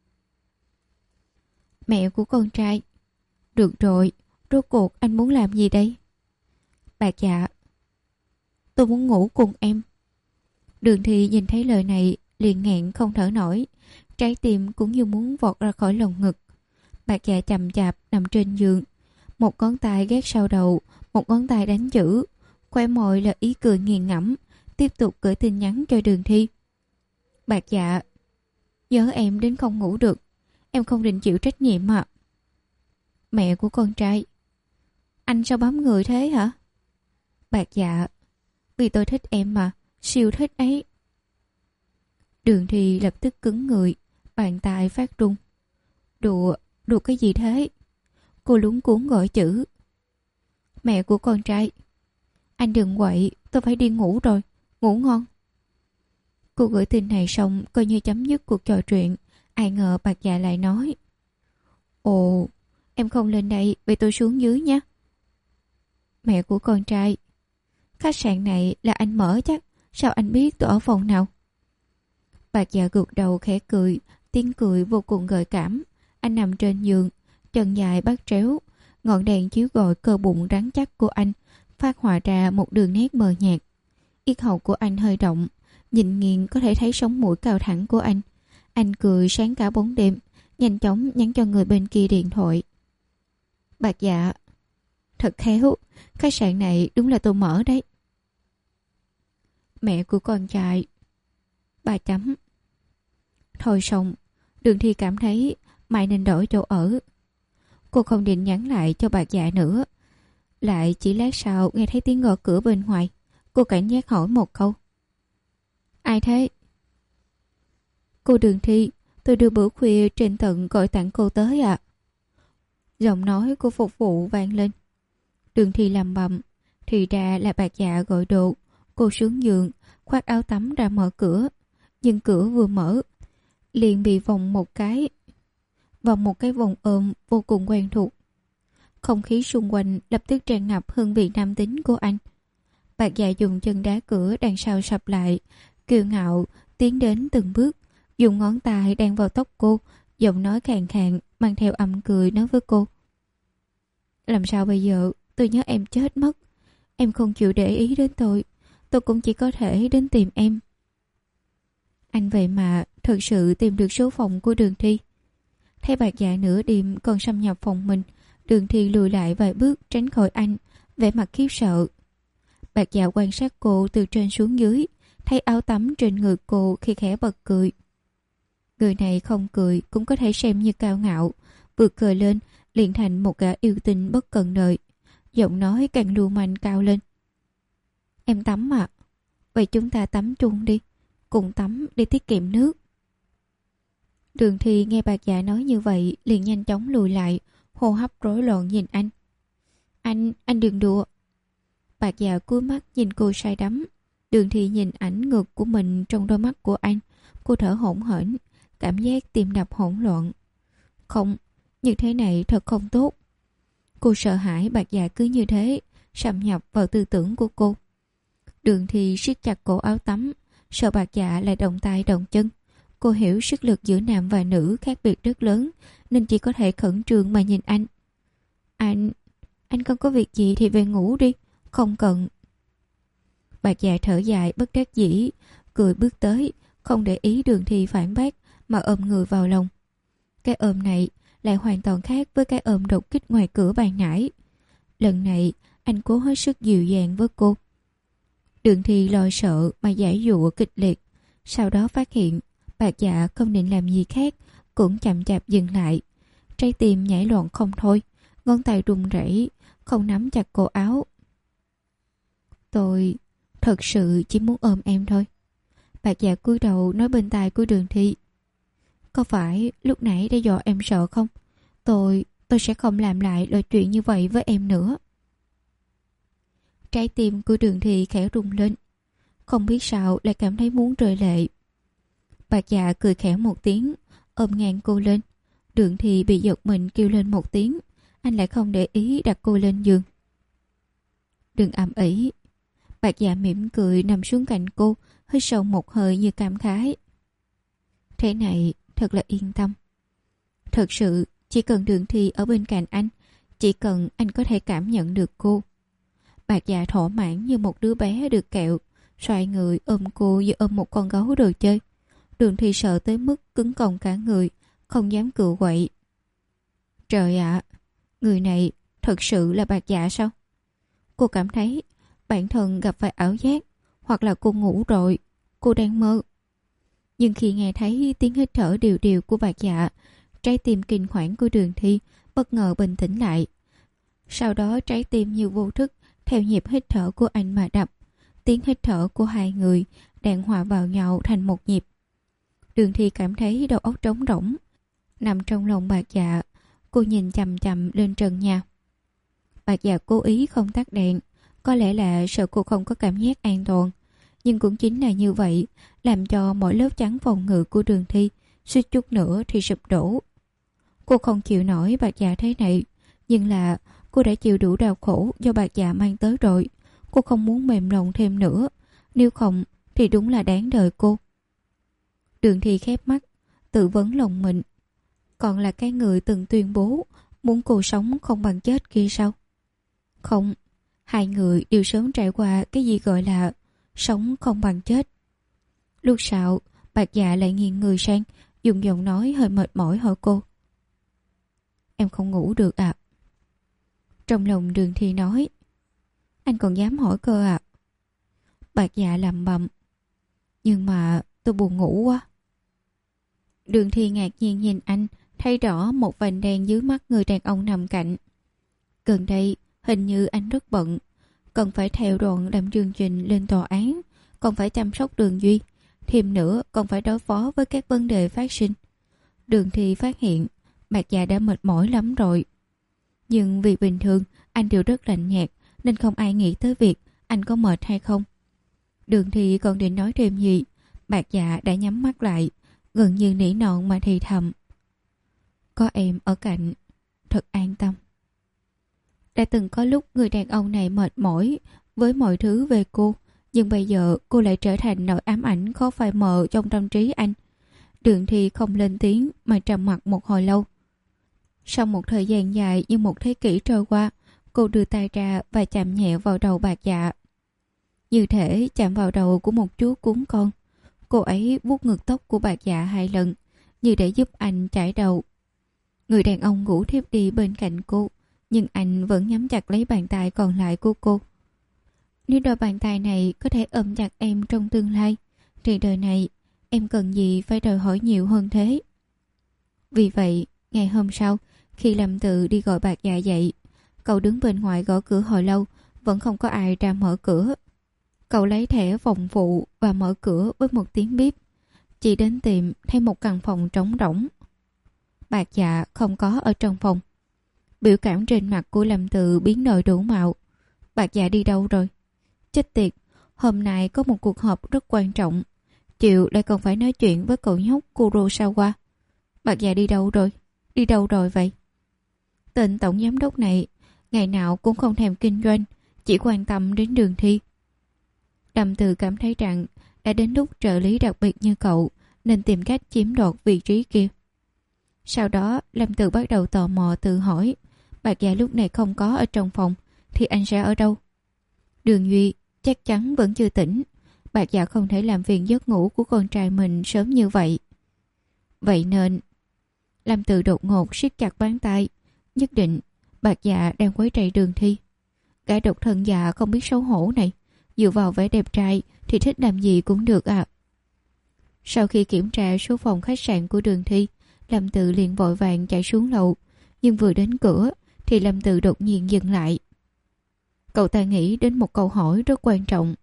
Mẹ của con trai. Được rồi, rốt cuộc anh muốn làm gì đây? Bạc Dạ. Tôi muốn ngủ cùng em. Đường Thi nhìn thấy lời này liền nghẹn không thở nổi, trái tim cũng như muốn vọt ra khỏi lồng ngực. Bạc Dạ chậm chạp nằm trên giường, một ngón tay gác sau đầu, một ngón tay đánh chữ, khóe môi là ý cười nghiền ngẫm, tiếp tục gửi tin nhắn cho Đường Thi. Bạc Dạ. Nhớ em đến không ngủ được, em không định chịu trách nhiệm à? Mẹ của con trai. Anh sao bám người thế hả? Bạc Dạ. Vì tôi thích em mà, siêu thích ấy. Đường Thi lập tức cứng người, bàn tay phát run. Đùa, đùa cái gì thế? Cô luống cuống gọi chữ. Mẹ của con trai. Anh đừng quậy, tôi phải đi ngủ rồi, ngủ ngon. Cô gửi tin này xong coi như chấm dứt cuộc trò chuyện. Ai ngờ Bạc Dạ lại nói. Ồ, em không lên đây, vậy tôi xuống dưới nhé. Mẹ của con trai. Khách sạn này là anh mở chắc, sao anh biết tôi ở phòng nào? Bạc Dạ gật đầu khẽ cười, tiếng cười vô cùng gợi cảm. Anh nằm trên giường, chân dài bắt tréo, Ngọn đèn chiếu rọi cơ bụng rắn chắc của anh, phát họa ra một đường nét mờ nhạt. Yết hầu của anh hơi động, nhìn nghiêng có thể thấy sống mũi cao thẳng của anh. Anh cười sáng cả bóng đêm, nhanh chóng nhắn cho người bên kia điện thoại. Bạc Dạ, thật khéo, khách sạn này đúng là tôi mở đấy. Mẹ của con trai. Ba chấm. Thôi xong, Đường Thi cảm thấy mai nên đổi chỗ ở. Cô không định nhắn lại cho Bạc Dạ nữa. Lại chỉ lát sau nghe thấy tiếng gõ cửa bên ngoài. Cô cảnh giác hỏi một câu. Ai thế? Cô Đường Thi, tôi đưa bữa khuya trên tận gọi tặng cô tới ạ. À. Giọng nói của phục vụ vang lên. Đường Thi làm bầm, thì ra là Bạc Dạ gọi đồ. Cô xuống giường, khoác áo tắm ra mở cửa. Nhưng cửa vừa mở, liền bị vòng một cái, vòng một cái vòng ôm vô cùng quen thuộc. Không khí xung quanh lập tức tràn ngập hương vị nam tính của anh. Bạc Dạ dùng chân đá cửa đằng sau sập lại, kiêu ngạo tiến đến từng bước, dùng ngón tay đan vào tóc cô, giọng nói khàn khàn mang theo âm cười nói với cô. Làm sao bây giờ, tôi nhớ em chết mất. Em không chịu để ý đến tôi, tôi cũng chỉ có thể đến tìm em. Anh vậy mà thật sự tìm được số phòng của Đường Thi. Thấy Bạc Dạ nửa đêm còn xâm nhập phòng mình, Đường Thi lùi lại vài bước tránh khỏi anh, vẻ mặt khiếp sợ. Bạc Dạ quan sát cô từ trên xuống dưới, thấy áo tắm trên người cô khi khẽ bật cười. Người này không cười cũng có thể xem như cao ngạo, vừa cười lên liền thành một gã yêu tinh bất cần đời. Giọng nói càng lưu manh cao lên. Em tắm à? Vậy chúng ta tắm chung đi, cùng tắm để tiết kiệm nước. Đường Thi nghe Bạc Dạ nói như vậy liền nhanh chóng lùi lại, hô hấp rối loạn nhìn anh. Anh, anh đừng đùa. Bạc Dạ cúi mắt nhìn cô say đắm. Đường Thi nhìn ảnh ngực của mình trong đôi mắt của anh. Cô thở hổn hển, cảm giác tim đập hỗn loạn. Không, như thế này thật không tốt. Cô sợ hãi Bạc Dạ cứ như thế xâm nhập vào tư tưởng của cô. Đường Thi siết chặt cổ áo tắm, sợ Bạc Dạ lại động tay động chân. Cô hiểu sức lực giữa nam và nữ khác biệt rất lớn, nên chỉ có thể khẩn trương mà nhìn anh. Anh, anh không có việc gì thì về ngủ đi, không cần. Bạc Dạ thở dài bất đắc dĩ, cười bước tới, không để ý Đường Thi phản bác mà ôm người vào lòng. Cái ôm này lại hoàn toàn khác với cái ôm đột kích ngoài cửa ban nãy. Lần này anh cố hết sức dịu dàng với cô. Đường Thi lo sợ mà giải dụa kịch liệt, sau đó phát hiện Bạc Dạ không định làm gì khác, cũng chậm chạp dừng lại. Trái tim nhảy loạn không thôi, ngón tay run rẩy, không nắm chặt cổ áo. Tôi thật sự chỉ muốn ôm em thôi. Bạc Dạ cúi đầu nói bên tai của Đường Thi. Có phải lúc nãy đã dọa em sợ không? Tôi, tôi sẽ không làm lại loại chuyện như vậy với em nữa. Trái tim của Đường Thi khẽ rung lên, không biết sao lại cảm thấy muốn rơi lệ. Bạc Dạ cười khẽ một tiếng, ôm ngang cô lên. Đường Thi bị giật mình kêu lên một tiếng, anh lại không để ý đặt cô lên giường. Đừng ầm ĩ. Bạc Dạ mỉm cười nằm xuống cạnh cô, hít sâu một hơi như cảm khái. Thế này thật là yên tâm. Thật sự chỉ cần Đường Thi ở bên cạnh anh, chỉ cần anh có thể cảm nhận được cô. Bạc Dạ thỏa mãn như một đứa bé được kẹo, xoay người ôm cô như ôm một con gấu đồ chơi. Đường Thi sợ tới mức cứng còng cả người, không dám cựa quậy. Trời ạ, à, người này thật sự là Bạc Dạ sao? Cô cảm thấy bản thân gặp phải ảo giác, hoặc là cô ngủ rồi, cô đang mơ. Nhưng khi nghe thấy tiếng hít thở đều đều của Bạc Dạ, trái tim kinh hoảng của Đường Thi bất ngờ bình tĩnh lại. Sau đó trái tim như vô thức theo nhịp hít thở của anh mà đập. Tiếng hít thở của hai người đang hòa vào nhau thành một nhịp. Đường Thi cảm thấy đầu óc trống rỗng, nằm trong lòng Bạc Dạ. Cô nhìn chằm chằm lên trần nhà. Bạc Dạ cố ý không tắt đèn, có lẽ là sợ cô không có cảm giác an toàn. Nhưng cũng chính là như vậy, làm cho mọi lớp chắn phòng ngự của Đường Thi suýt chút nữa thì sụp đổ. Cô không chịu nổi Bạc Dạ thế này, nhưng là cô đã chịu đủ đau khổ do Bạc Dạ mang tới rồi. Cô không muốn mềm lòng thêm nữa, nếu không thì đúng là đáng đời cô. Đường Thi khép mắt, tự vấn lòng mình. Còn là cái người từng tuyên bố muốn cô sống không bằng chết kia sao? Không, hai người đều sớm trải qua cái gì gọi là sống không bằng chết. Lúc sau, Bạc Dạ lại nghiêng người sang, dùng giọng nói hơi mệt mỏi hỏi cô. Em không ngủ được à? Trong lòng Đường Thi nói. Anh còn dám hỏi cơ à? Bạc Dạ lẩm bẩm. Nhưng mà tôi buồn ngủ quá. Đường Thi ngạc nhiên nhìn anh, thấy rõ một vành đèn dưới mắt người đàn ông nằm cạnh. Gần đây, hình như anh rất bận, cần phải theo đoàn làm chương trình lên tòa án, còn phải chăm sóc Đường Duy, thêm nữa còn phải đối phó với các vấn đề phát sinh. Đường Thi phát hiện Bạc Dạ đã mệt mỏi lắm rồi. Nhưng vì bình thường anh đều rất lạnh nhạt, nên không ai nghĩ tới việc anh có mệt hay không. Đường Thi còn định nói thêm gì, Bạc Dạ đã nhắm mắt lại, gần như nỉ non mà thì thầm. Có em ở cạnh, thật an tâm. Đã từng có lúc người đàn ông này mệt mỏi với mọi thứ về cô, nhưng bây giờ cô lại trở thành nỗi ám ảnh khó phai mờ trong tâm trí anh. Đường Thi không lên tiếng mà trầm mặc một hồi lâu. Sau một thời gian dài như một thế kỷ trôi qua, cô đưa tay ra và chạm nhẹ vào đầu Bạc Dạ. Như thể chạm vào đầu của một chú cún con. Cô ấy vuốt ngực tóc của Bạc Dạ hai lần, như để giúp anh chải đầu. Người đàn ông ngủ thiếp đi bên cạnh cô, nhưng anh vẫn nhắm chặt lấy bàn tay còn lại của cô. Nếu đôi bàn tay này có thể ôm chặt em trong tương lai, thì đời này em cần gì phải đòi hỏi nhiều hơn thế. Vì vậy, ngày hôm sau, khi Lâm Tự đi gọi Bạc Dạ dậy, cậu đứng bên ngoài gõ cửa hồi lâu, vẫn không có ai ra mở cửa. Cậu lấy thẻ phòng vụ và mở cửa với một tiếng bíp. Chỉ đến tìm thấy một căn phòng trống rỗng. Bạc Dạ không có ở trong phòng. Biểu cảm trên mặt của Lâm Tự biến đổi đủ màu. Bạc Dạ đi đâu rồi? Chết tiệt, hôm nay có một cuộc họp rất quan trọng. Chiều lại còn phải nói chuyện với cậu nhóc Kurosawa. Bạc Dạ đi đâu rồi? Đi đâu rồi vậy? Tên tổng giám đốc này ngày nào cũng không thèm kinh doanh, chỉ quan tâm đến Đường Thi. Lâm Tự cảm thấy rằng đã đến lúc trợ lý đặc biệt như cậu nên tìm cách chiếm đoạt vị trí kia. Sau đó Lâm Tự bắt đầu tò mò tự hỏi, Bạc Dạ lúc này không có ở trong phòng thì anh sẽ ở đâu? Đường Duy chắc chắn vẫn chưa tỉnh. Bạc Dạ không thể làm phiền giấc ngủ của con trai mình sớm như vậy. Vậy nên Lâm Tự đột ngột siết chặt bàn tay. Nhất định Bạc Dạ đang quấy rầy Đường Thi. Gã độc thân già không biết xấu hổ này, dựa vào vẻ đẹp trai thì thích làm gì cũng được à. Sau khi kiểm tra số phòng khách sạn của Đường Thi, Lâm Tự liền vội vàng chạy xuống lầu. Nhưng vừa đến cửa thì Lâm Tự đột nhiên dừng lại. Cậu ta nghĩ đến một câu hỏi rất quan trọng.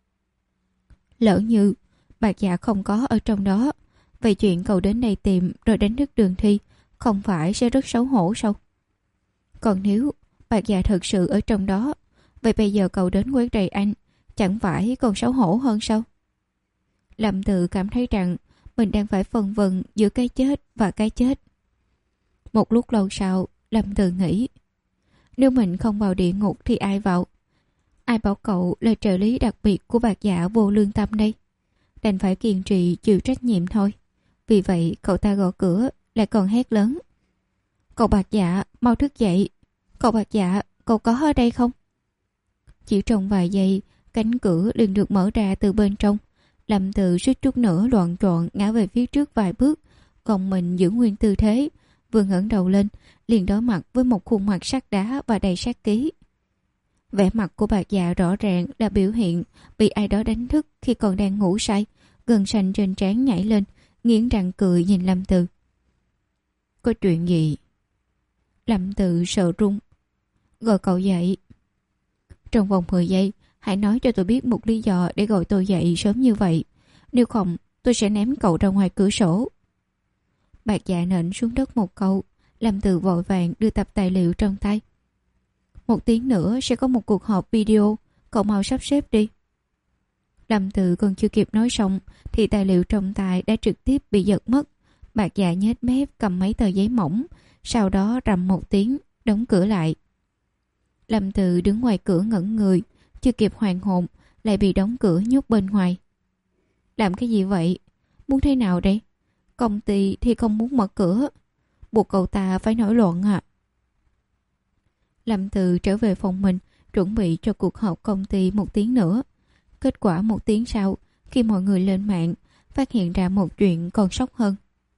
Lỡ như Bạc Dạ không có ở trong đó, vậy chuyện cậu đến đây tìm rồi đánh thức Đường Thi không phải sẽ rất xấu hổ sao? Còn nếu Bạc Dạ thật sự ở trong đó, vậy bây giờ cậu đến quấy rầy anh chẳng phải còn xấu hổ hơn sao? Lâm Tự cảm thấy rằng mình đang phải phân vân giữa cái chết và cái chết. Một lúc lâu sau, Lâm Tự nghĩ, nếu mình không vào địa ngục thì ai vào? Ai bảo cậu là trợ lý đặc biệt của Bạc Dạ vô lương tâm đây? Đành phải kiên trì chịu trách nhiệm thôi. Vì vậy cậu ta gõ cửa lại còn hét lớn. Cậu Bạc Dạ, mau thức dậy. Cậu Bạc Dạ, cậu có ở đây không? Chỉ trong vài giây, cánh cửa liền được mở ra từ bên trong. Lâm Tự suýt chút nữa loạn trọn ngã về phía trước vài bước, còn mình giữ nguyên tư thế, vừa ngẩng đầu lên liền đối mặt với một khuôn mặt sắt đá và đầy sát khí. Vẻ mặt của Bạc Dạ rõ ràng là biểu hiện bị ai đó đánh thức khi còn đang ngủ say, gân xanh trên trán nhảy lên, nghiến răng cười nhìn Lâm Tự. Có chuyện gì? Lâm Tự sợ run. Gọi cậu dậy. Trong vòng mười giây, hãy nói cho tôi biết một lý do để gọi tôi dậy sớm như vậy. Nếu không, tôi sẽ ném cậu ra ngoài cửa sổ. Bạc Dạ nện xuống đất một câu. Lâm Tự vội vàng đưa tập tài liệu trong tay. Một tiếng nữa sẽ có một cuộc họp video, cậu mau sắp xếp đi. Lâm Tự còn chưa kịp nói xong thì tài liệu trong tay đã trực tiếp bị giật mất. Bạc Dạ nhếch mép cầm mấy tờ giấy mỏng, sau đó rầm một tiếng đóng cửa lại. Lâm Tự đứng ngoài cửa ngẩn người, chưa kịp hoàn hồn lại bị đóng cửa nhốt bên ngoài. Làm cái gì vậy? Muốn thế nào đây? Công ty thì không muốn mở cửa, buộc cậu ta phải nổi loạn à? Lâm Từ trở về phòng mình, chuẩn bị cho cuộc họp công ty một tiếng nữa. Kết quả một tiếng sau, khi mọi người lên mạng, phát hiện ra một chuyện còn sốc hơn.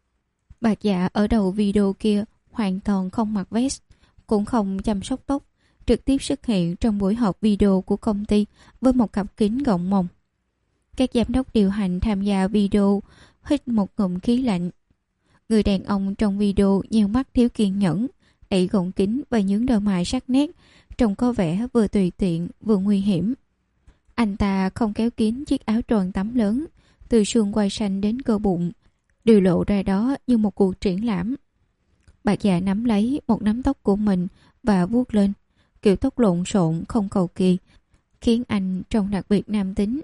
Bà già ở đầu video kia hoàn toàn không mặc vest, cũng không chăm sóc tóc, trực tiếp xuất hiện trong buổi họp video của công ty với một cặp kính gọng mồng. Các giám đốc điều hành tham gia video hít một ngụm khí lạnh. Người đàn ông trong video nheo mắt thiếu kiên nhẫn, đẩy gọng kính và nhướng đôi mày sắc nét, trông có vẻ vừa tùy tiện vừa nguy hiểm. Anh ta không kéo kín chiếc áo tròn tắm lớn, từ xương quai xanh đến cơ bụng, đều lộ ra đó như một cuộc triển lãm. Bà già nắm lấy một nắm tóc của mình và vuốt lên, kiểu tóc lộn xộn không cầu kỳ, khiến anh trông đặc biệt nam tính.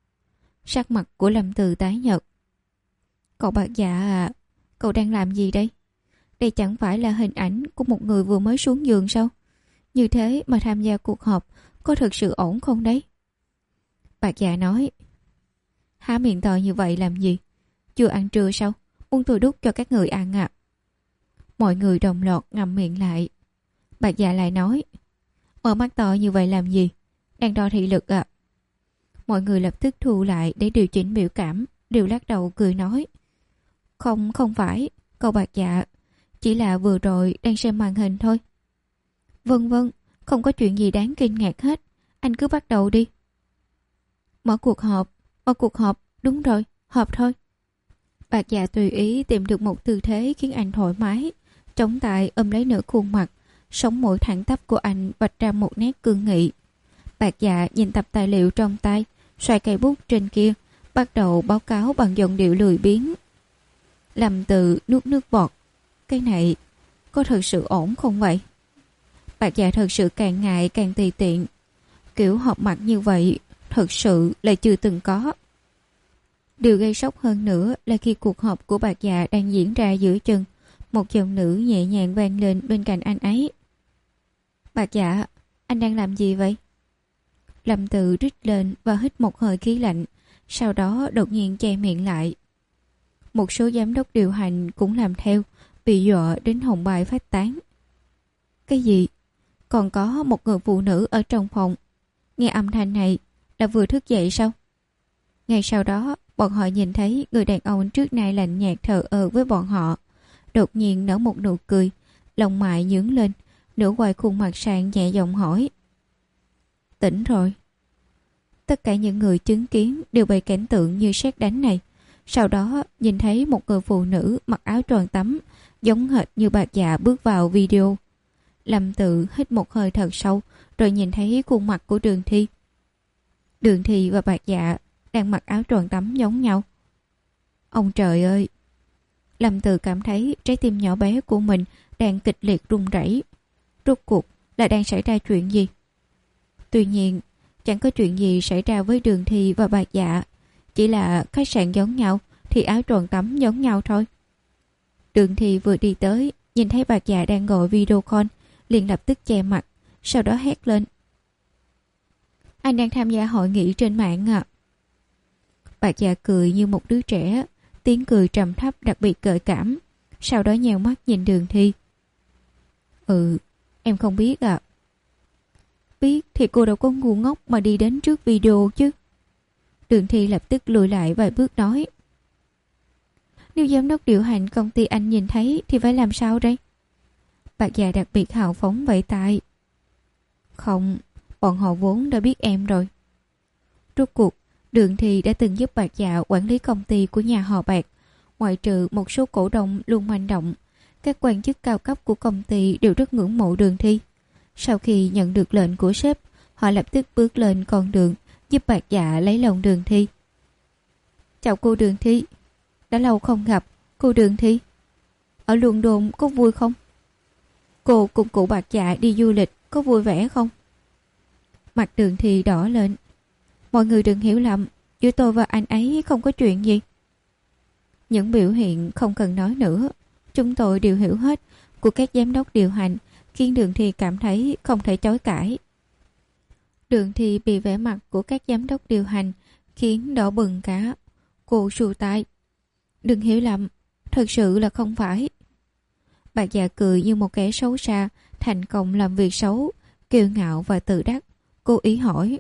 Sắc mặt của Lâm Từ tái nhợt. Cậu bà già à, cậu đang làm gì đây? Đây chẳng phải là hình ảnh của một người vừa mới xuống giường sao? Như thế mà tham gia cuộc họp có thực sự ổn không đấy? Bà già nói. Há miệng to như vậy làm gì? Chưa ăn trưa sao? Muốn tôi đút cho các người ăn à? Mọi người đồng loạt ngậm miệng lại. Bà già lại nói. Mở mắt to như vậy làm gì? Đang đo thị lực à? Mọi người lập tức thu lại để điều chỉnh biểu cảm, đều lắc đầu cười nói. Không, không phải, cậu bà già, chỉ là vừa rồi đang xem màn hình thôi. Vâng vâng, không có chuyện gì đáng kinh ngạc hết, anh cứ bắt đầu đi. Mở cuộc họp, mở cuộc họp, đúng rồi, họp thôi. Bà già tùy ý tìm được một tư thế khiến anh thoải mái, chống tay ôm lấy nửa khuôn mặt, sống mũi thẳng tắp của anh vạch ra một nét cương nghị. Bà già nhìn tập tài liệu trong tay, xoay cây bút trên kia, bắt đầu báo cáo bằng giọng điệu lười biếng. Lâm Từ nuốt nước bọt. Cái này có thật sự ổn không vậy? Bà già thật sự càng ngại càng tùy tiện. Kiểu họp mặt như vậy thật sự là chưa từng có. Điều gây sốc hơn nữa là khi cuộc họp của bà già đang diễn ra giữa chừng, một giọng nữ nhẹ nhàng vang lên bên cạnh anh ấy. Bà già, anh đang làm gì vậy? Lâm Từ rít lên và hít một hơi khí lạnh, sau đó đột nhiên che miệng lại. Một số giám đốc điều hành cũng làm theo, bị dọa đến hồn bài phát tán. Cái gì? Còn có một người phụ nữ ở trong phòng. Nghe âm thanh này là vừa thức dậy sao? Ngay sau đó, bọn họ nhìn thấy người đàn ông trước nay lạnh nhạt thờ ơ với bọn họ. Đột nhiên nở một nụ cười, lòng mày nhướng lên, nửa quay khuôn mặt sang nhẹ giọng hỏi. Tỉnh rồi. Tất cả những người chứng kiến đều bị cảnh tượng như sét đánh này. Sau đó nhìn thấy một người phụ nữ mặc áo tròn tắm, giống hệt như bà già bước vào video. Lâm Tự hít một hơi thật sâu, rồi nhìn thấy khuôn mặt của Đường Thi. Đường Thi và bà già đang mặc áo tròn tắm giống nhau. Ông trời ơi! Lâm Tự cảm thấy trái tim nhỏ bé của mình đang kịch liệt run rẩy. Rốt cuộc là đang xảy ra chuyện gì? Tuy nhiên, chẳng có chuyện gì xảy ra với Đường Thi và bà già. Chỉ là khách sạn giống nhau thì áo tròn tắm giống nhau thôi. Đường Thi vừa đi tới, nhìn thấy bà già đang gọi video call, liền lập tức che mặt, sau đó hét lên. Anh đang tham gia hội nghị trên mạng à? Bà già cười như một đứa trẻ, tiếng cười trầm thấp đặc biệt gợi cảm, sau đó nheo mắt nhìn Đường Thi. Ừ, em không biết à. Biết thì cô đâu có ngu ngốc mà đi đến trước video chứ. Đường Thi lập tức lùi lại vài bước nói. Nếu giám đốc điều hành công ty anh nhìn thấy thì phải làm sao đây? Bà già đặc biệt hào phóng vậy tại. Không, bọn họ vốn đã biết em rồi. Rốt cuộc, Đường Thi đã từng giúp bà già quản lý công ty của nhà họ Bạc. Ngoại trừ một số cổ đông luôn manh động, các quan chức cao cấp của công ty đều rất ngưỡng mộ Đường Thi. Sau khi nhận được lệnh của sếp, họ lập tức bước lên con đường giúp bà già lấy lòng Đường Thi. Chào cô Đường Thi. Đã lâu không gặp, cô Đường Thi. Ở London có vui không? Cô cùng cụ bà già đi du lịch có vui vẻ không? Mặt Đường Thi đỏ lên. Mọi người đừng hiểu lầm, giữa tôi và anh ấy không có chuyện gì. Những biểu hiện không cần nói nữa, chúng tôi đều hiểu hết, của các giám đốc điều hành, khiến Đường Thi cảm thấy không thể chối cãi. Đường Thi bị vẻ mặt của các giám đốc điều hành khiến đỏ bừng cả. Cô xù tay. Đừng hiểu lầm, thật sự là không phải. Bà già cười như một kẻ xấu xa, thành công làm việc xấu, kiêu ngạo và tự đắc, cố ý hỏi.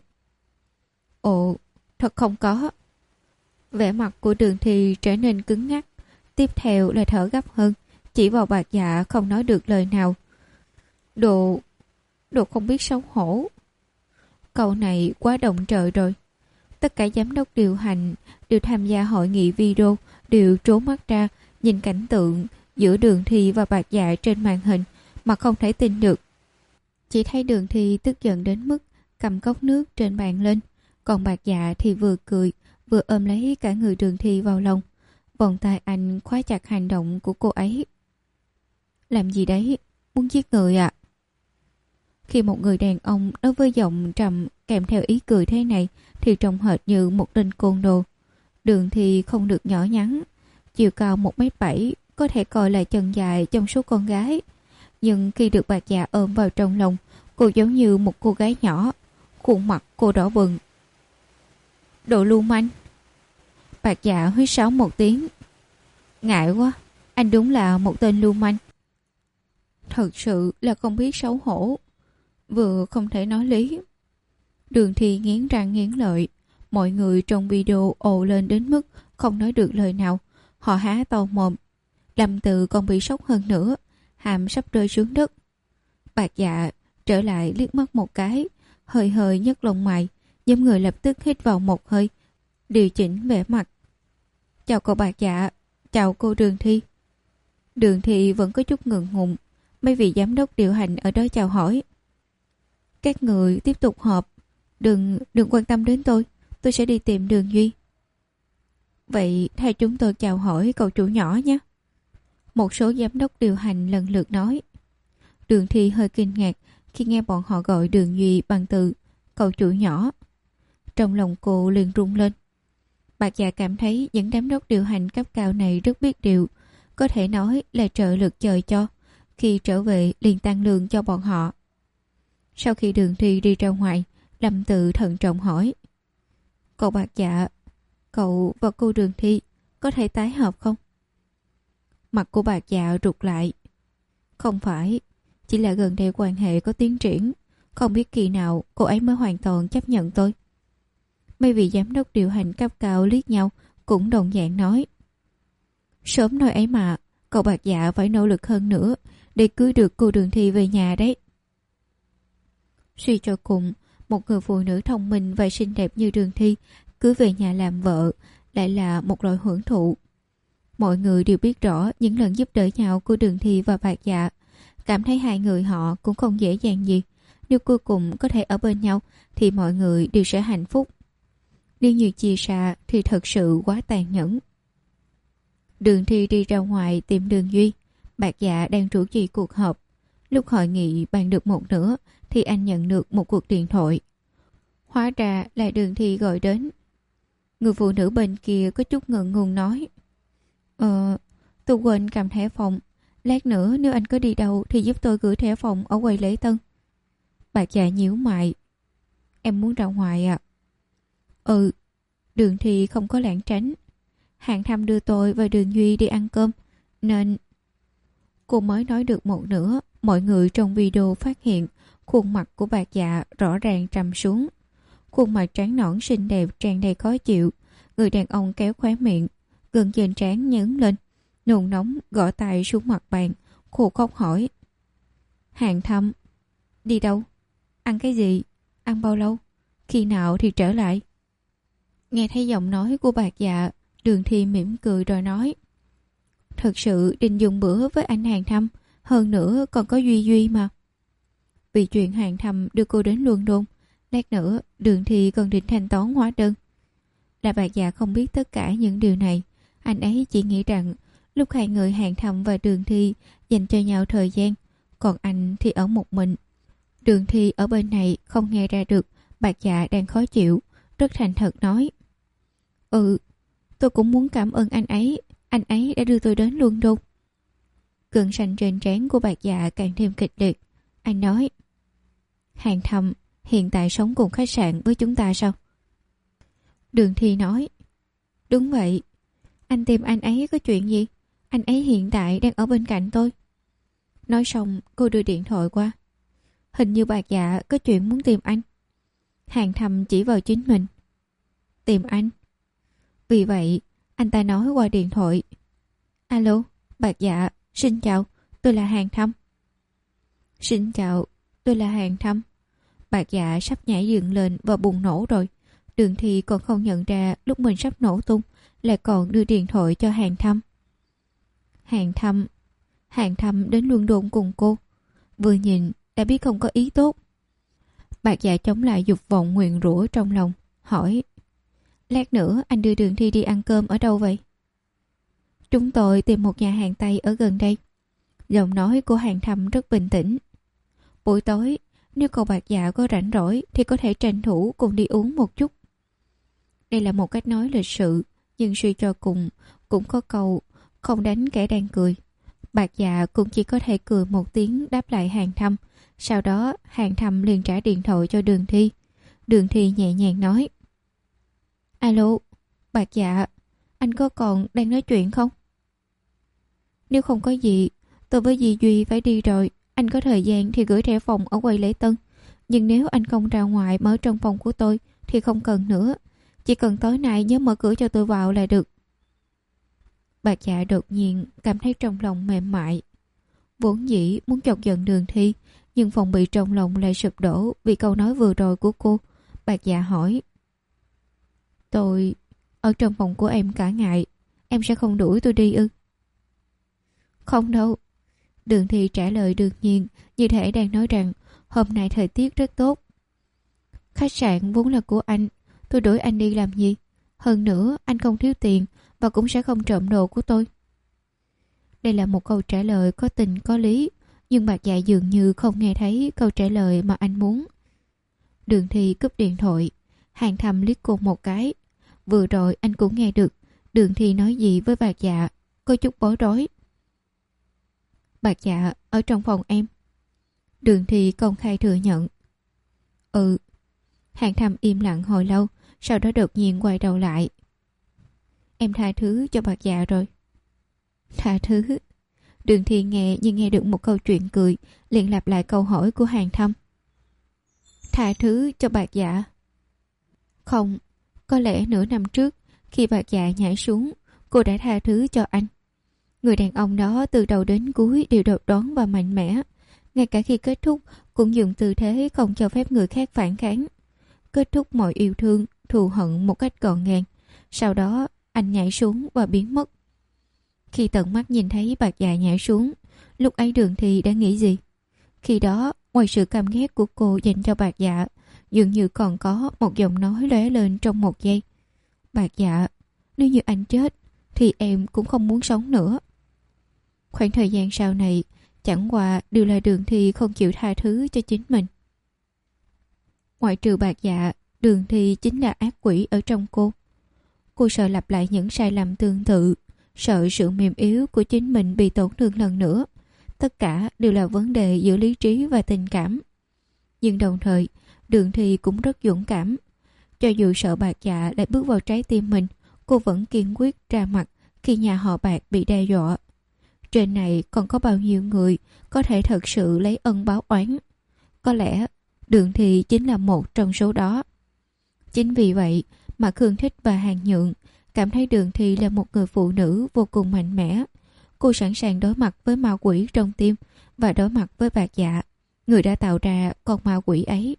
Ồ, thật không có. Vẻ mặt của Đường Thi trở nên cứng ngắc, tiếp theo là thở gấp hơn, chỉ vào Bạc Dạ không nói được lời nào. Đồ, đồ không biết xấu hổ. Câu này quá động trời rồi. Tất cả giám đốc điều hành đều tham gia hội nghị video đều trố mắt ra nhìn cảnh tượng giữa Đường Thi và Bạc Dạ trên màn hình mà không thể tin được. Chỉ thấy Đường Thi tức giận đến mức cầm cốc nước trên bàn lên, còn Bạc Dạ thì vừa cười vừa ôm lấy cả người Đường Thi vào lòng. Vòng tay anh khóa chặt hành động của cô ấy. Làm gì đấy? Muốn giết người à? Khi một người đàn ông nói với giọng trầm kèm theo ý cười thế này thì trông hệt như một tên côn đồ. Đường Thi không được nhỏ nhắn, chiều cao một mét bảy, có thể coi là chân dài trong số con gái. Nhưng khi được Bạc Dạ ôm vào trong lòng, cô giống như một cô gái nhỏ, khuôn mặt cô đỏ bừng. Đồ lưu manh. Bạc Dạ huýt sáo một tiếng. Ngại quá, anh đúng là một tên lưu manh. Thật sự là không biết xấu hổ, vừa không thể nói lý. Đường Thi nghiến răng nghiến lợi. Mọi người trong video ồ lên đến mức không nói được lời nào. Họ há to mồm. Lâm Từ còn bị sốc hơn nữa, hàm sắp rơi xuống đất. Bạc Dạ trở lại liếc mắt một cái, hơi hơi nhấc lông mày, giống người lập tức hít vào một hơi, điều chỉnh vẻ mặt. Chào cô Bạc Dạ, chào cô Đường Thi. Đường Thi vẫn có chút ngượng ngùng. Mấy vị giám đốc điều hành ở đó chào hỏi. Các người tiếp tục họp. Đừng, đừng quan tâm đến tôi. Tôi sẽ đi tìm Đường Duy. Vậy thay chúng tôi chào hỏi cậu chủ nhỏ nhé. Một số giám đốc điều hành lần lượt nói. Đường Thi hơi kinh ngạc khi nghe bọn họ gọi Đường Duy bằng từ cậu chủ nhỏ. Trong lòng cô liền rung lên. Bạc Dạ cảm thấy những giám đốc điều hành cấp cao này rất biết điều, có thể nói là trợ lực trời cho. Khi trở về liền tăng lương cho bọn họ. Sau khi Đường Thi đi ra ngoài, Lâm Tự thận trọng hỏi. Cậu Bạc Dạ, cậu và cô Đường Thi có thể tái hợp không? Mặt của Bạc Dạ rụt lại. Không phải, chỉ là gần đây quan hệ có tiến triển, không biết kỳ nào cô ấy mới hoàn toàn chấp nhận tôi. Mấy vị giám đốc điều hành cấp cao liếc nhau, cũng đồng dạng nói. Sớm nói ấy mà, cậu Bạc Dạ phải nỗ lực hơn nữa để cưới được cô Đường Thi về nhà đấy. Suy cho cùng, một người phụ nữ thông minh và xinh đẹp như Đường Thi cưới về nhà làm vợ lại là một loại hưởng thụ. Mọi người đều biết rõ những lần giúp đỡ nhau của Đường Thi và Bạc Dạ, cảm thấy hai người họ cũng không dễ dàng gì. Nếu cuối cùng có thể ở bên nhau thì mọi người đều sẽ hạnh phúc. Nếu như chia xa thì thật sự quá tàn nhẫn. Đường Thi đi ra ngoài tìm Đường Duy. Bạc Dạ đang chủ trì cuộc họp. Lúc hội nghị bàn được một nửa thì anh nhận được một cuộc điện thoại. Hóa ra là Đường Thi gọi đến. Người phụ nữ bên kia có chút ngượng ngùng nói. Ờ, tôi quên cầm thẻ phòng. Lát nữa nếu anh có đi đâu thì giúp tôi gửi thẻ phòng ở quầy lễ tân. Bạc Dạ nhíu mày. Em muốn ra ngoài à? Ừ. Đường Thi không có lảng tránh. Hạng Thâm đưa tôi và Đường Duy đi ăn cơm, nên... Cô mới nói được một nửa, mọi người trong video phát hiện khuôn mặt của Bạc Dạ rõ ràng trầm xuống. Khuôn mặt trắng nõn xinh đẹp tràn đầy khó chịu. Người đàn ông kéo khóe miệng, gần trên trán nhướng lên, nôn nóng gõ tay xuống mặt bàn, khô khóc hỏi. Hạng Thâm, đi đâu? Ăn cái gì? Ăn bao lâu? Khi nào thì trở lại? Nghe thấy giọng nói của Bạc Dạ, Đường Thi mỉm cười rồi nói. Thật sự định dùng bữa với anh Hạng Thâm, hơn nữa còn có Duy Duy mà. Vì chuyện Hạng Thâm đưa cô đến London, lát nữa Đường Thi còn định thanh toán hóa đơn. Là Bạc Dạ không biết tất cả những điều này. Anh ấy chỉ nghĩ rằng lúc hai người Hạng Thâm và Đường Thi dành cho nhau thời gian, còn anh thì ở một mình. Đường Thi ở bên này không nghe ra được Bạc Dạ đang khó chịu, rất thành thật nói. Ừ, tôi cũng muốn cảm ơn anh ấy. Anh ấy đã đưa tôi đến London. Cơn xanh trên trán của Bạc Dạ càng thêm kịch liệt. Anh nói. Hạng Thâm hiện tại sống cùng khách sạn với chúng ta sao? Đường Thi nói. Đúng vậy. Anh tìm anh ấy có chuyện gì? Anh ấy hiện tại đang ở bên cạnh tôi. Nói xong cô đưa điện thoại qua. Hình như Bạc Dạ có chuyện muốn tìm anh. Hàng Thâm chỉ vào chính mình. Tìm anh? Vì vậy anh ta nói qua điện thoại. Alo, Bạc Dạ, xin chào, tôi là Hàng Thâm. Xin chào, tôi là Hàng Thâm. Bạc Dạ sắp nhảy dựng lên và bùng nổ rồi. Đường Thi còn không nhận ra lúc mình sắp nổ tung, lại còn đưa điện thoại cho Hàng Thâm. Hàng Thâm Hàng Thâm đến London cùng cô. Vừa nhìn đã biết không có ý tốt. Bạc Dạ chống lại dục vọng nguyền rủa trong lòng, hỏi: Lát nữa anh đưa Đường Thi đi ăn cơm ở đâu vậy? Chúng tôi tìm một nhà hàng Tây ở gần đây. Giọng nói của Hàng Thâm rất bình tĩnh. Buổi tối, nếu cậu Bạc Dạ có rảnh rỗi thì có thể tranh thủ cùng đi uống một chút. Đây là một cách nói lịch sự, nhưng suy cho cùng cũng có câu không đánh kẻ đang cười. Bạc Dạ cũng chỉ có thể cười một tiếng đáp lại Hàng Thâm. Sau đó Hàng Thâm liền trả điện thoại cho Đường Thi. Đường Thi nhẹ nhàng nói: Alo, Bạc Dạ, anh có còn đang nói chuyện không? Nếu không có gì, tôi với dì Duy phải đi rồi. Anh có thời gian thì gửi thẻ phòng ở quầy lễ tân. Nhưng nếu anh không ra ngoài mở trong phòng của tôi thì không cần nữa. Chỉ cần tối nay nhớ mở cửa cho tôi vào là được. Bạc Dạ đột nhiên cảm thấy trong lòng mềm mại. Vốn dĩ muốn chọc giận Đường Thi, nhưng phòng bị trong lòng lại sụp đổ vì câu nói vừa rồi của cô. Bạc Dạ hỏi: Tôi ở trong phòng của em cả ngày, em sẽ không đuổi tôi đi ư? Không đâu. Đường Thi trả lời đương nhiên, như thể đang nói rằng hôm nay thời tiết rất tốt. Khách sạn vốn là của anh, tôi đuổi anh đi làm gì? Hơn nữa anh không thiếu tiền và cũng sẽ không trộm đồ của tôi. Đây là một câu trả lời có tình có lý, nhưng Bạc Dạ dường như không nghe thấy câu trả lời mà anh muốn. Đường Thi cúp điện thoại. Hàng Thâm liếc cô một cái. Vừa rồi anh cũng nghe được Đường Thi nói gì với Bạc Dạ, có chút bối rối. Bạc Dạ ở trong phòng em. Đường Thi công khai thừa nhận. Ừ. Hàng Thâm im lặng hồi lâu, sau đó đột nhiên quay đầu lại. Em tha thứ cho Bạc Dạ rồi. Tha thứ? Đường Thi nghe như nghe được một câu chuyện cười, liền lặp lại câu hỏi của Hàng Thâm. Tha thứ cho Bạc Dạ? Không, có lẽ nửa năm trước, khi Bạc Dạ nhảy xuống, cô đã tha thứ cho anh. Người đàn ông đó từ đầu đến cuối đều độc đoán và mạnh mẽ. Ngay cả khi kết thúc cũng dùng tư thế không cho phép người khác phản kháng. Kết thúc mọi yêu thương, thù hận một cách gọn gàng. Sau đó anh nhảy xuống và biến mất. Khi tận mắt nhìn thấy Bạc Dạ nhảy xuống, lúc ấy Đường Thi đã nghĩ gì? Khi đó, ngoài sự căm ghét của cô dành cho Bạc Dạ, dường như còn có một giọng nói lóe lên trong một giây. Bạc Dạ, nếu như anh chết thì em cũng không muốn sống nữa. Khoảng thời gian sau này chẳng qua đều là Đường Thi không chịu tha thứ cho chính mình. Ngoại trừ Bạc Dạ, Đường Thi chính là ác quỷ ở trong cô. Cô sợ lặp lại những sai lầm tương tự, sợ sự mềm yếu của chính mình bị tổn thương lần nữa. Tất cả đều là vấn đề giữa lý trí và tình cảm. Nhưng đồng thời, Đường Thi cũng rất dũng cảm. Cho dù sợ Bạc Dạ lại bước vào trái tim mình, cô vẫn kiên quyết ra mặt khi nhà họ Bạc bị đe dọa. Trên này còn có bao nhiêu người có thể thật sự lấy ân báo oán? Có lẽ Đường Thi chính là một trong số đó. Chính vì vậy mà Khương Thích và Hàng Nhượng cảm thấy Đường Thi là một người phụ nữ vô cùng mạnh mẽ. Cô sẵn sàng đối mặt với ma quỷ trong tim và đối mặt với Bạc Dạ, người đã tạo ra con ma quỷ ấy.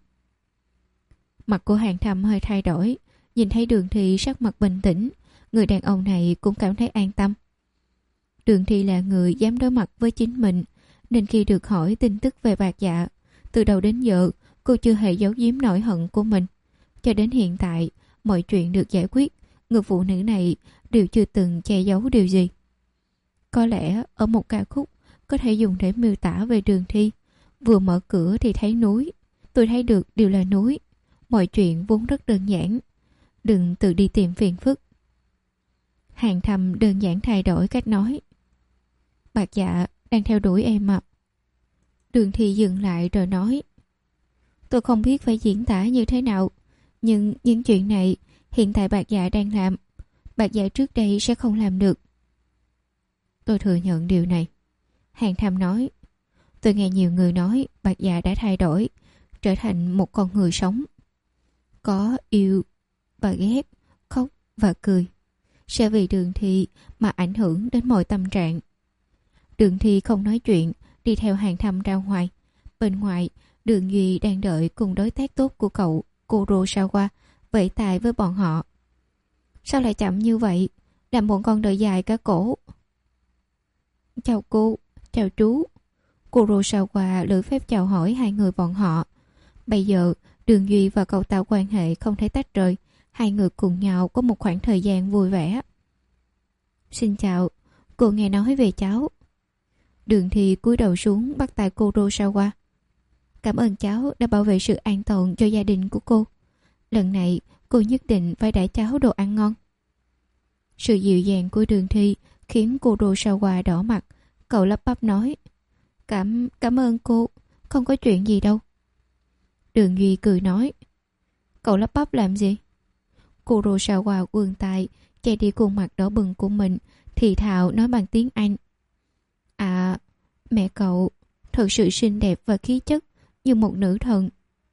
Mặt của Hàng Thâm hơi thay đổi, nhìn thấy Đường Thi sắc mặt bình tĩnh, người đàn ông này cũng cảm thấy an tâm. Đường Thi là người dám đối mặt với chính mình, nên khi được hỏi tin tức về Bạc Dạ, từ đầu đến giờ cô chưa hề giấu giếm nỗi hận của mình. Cho đến hiện tại, mọi chuyện được giải quyết, người phụ nữ này đều chưa từng che giấu điều gì. Có lẽ ở một ca khúc có thể dùng để miêu tả về Đường Thi. Vừa mở cửa thì thấy núi, tôi thấy được đều là núi. Mọi chuyện vốn rất đơn giản, đừng tự đi tìm phiền phức. Hàng Thâm đơn giản thay đổi cách nói. Bạc Dạ đang theo đuổi em ạ. Đường Thi dừng lại rồi nói. Tôi không biết phải diễn tả như thế nào, nhưng những chuyện này hiện tại Bạc Dạ đang làm, Bạc Dạ trước đây sẽ không làm được. Tôi thừa nhận điều này. Hàng Thâm nói. Tôi nghe nhiều người nói Bạc Dạ đã thay đổi, trở thành một con người sống. Có yêu và ghét, khóc và cười. Sẽ vì Đường Thi mà ảnh hưởng đến mọi tâm trạng. Đường Thi không nói chuyện, đi theo Hàng Thâm ra ngoài. Bên ngoài, Đường Duy đang đợi cùng đối tác tốt của cậu, Kurosawa, vẫy tay với bọn họ. Sao lại chậm như vậy? Làm bọn con đợi dài cả cổ. Chào cô, chào chú. Kurosawa lựa phép chào hỏi hai người bọn họ. Bây giờ, Đường Duy và cậu ta quan hệ không thể tách rời. Hai người cùng nhau có một khoảng thời gian vui vẻ. Xin chào, cô nghe nói về cháu. Đường Thi cúi đầu xuống bắt tay Kurosawa. Cảm ơn cháu đã bảo vệ sự an toàn cho gia đình của cô. Lần này cô nhất định phải đãi cháu đồ ăn ngon. Sự dịu dàng của Đường Thi khiến Kurosawa đỏ mặt. Cậu lắp bắp nói, Cảm, cảm ơn cô, không có chuyện gì đâu. Đường Duy cười nói, cậu lắp bắp làm gì? Kurosawa vươn tay che đi khuôn mặt đỏ bừng của mình, thì thào nói bằng tiếng Anh. À, mẹ cậu thật sự xinh đẹp và khí chất như một nữ thần.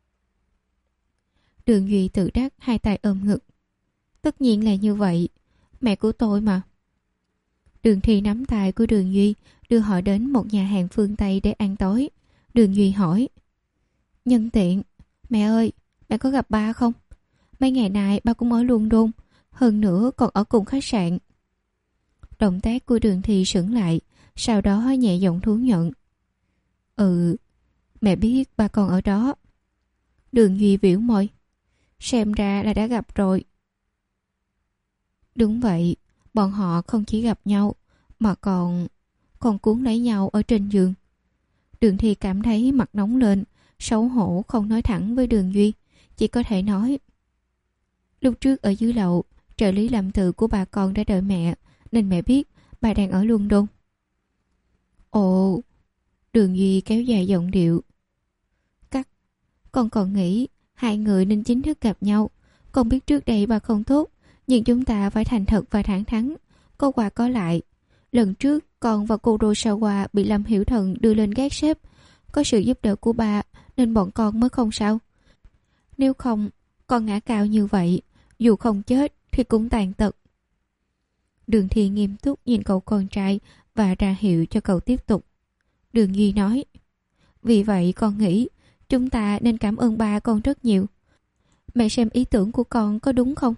Đường Duy tự đắc hai tay ôm ngực. Tất nhiên là như vậy, mẹ của tôi mà. Đường Thi nắm tay của Đường Duy đưa họ đến một nhà hàng phương Tây để ăn tối. Đường Duy hỏi, nhân tiện, mẹ ơi, mẹ có gặp ba không? Mấy ngày nay ba cũng ở London, hơn nữa còn ở cùng khách sạn. Động tác của Đường Thi sững lại, sau đó nhẹ giọng thú nhận. Ừ, mẹ biết ba còn ở đó. Đường Duy biểu môi. Xem ra là đã gặp rồi. Đúng vậy, bọn họ không chỉ gặp nhau, mà còn... còn cuốn lấy nhau ở trên giường. Đường Thi cảm thấy mặt nóng lên, xấu hổ không nói thẳng với Đường Duy, chỉ có thể nói. Lúc trước ở dưới lầu, trợ lý làm từ của bà con đã đợi mẹ, nên mẹ biết bà đang ở London. Ồ, Đường Duy kéo dài giọng điệu. Cắt, con còn nghĩ hai người nên chính thức gặp nhau. Con biết trước đây bà không tốt, nhưng chúng ta phải thành thật và thẳng thắn, có qua có lại. Lần trước con và Kurosawa bị Lâm Hiểu Thần đưa lên gác xếp, có sự giúp đỡ của bà nên bọn con mới không sao. Nếu không, con ngã cao như vậy, dù không chết thì cũng tàn tật. Đường Thi nghiêm túc nhìn cậu con trai và ra hiệu cho cậu tiếp tục. Đường Duy nói, vì vậy con nghĩ chúng ta nên cảm ơn ba con rất nhiều. Mẹ xem ý tưởng của con có đúng không?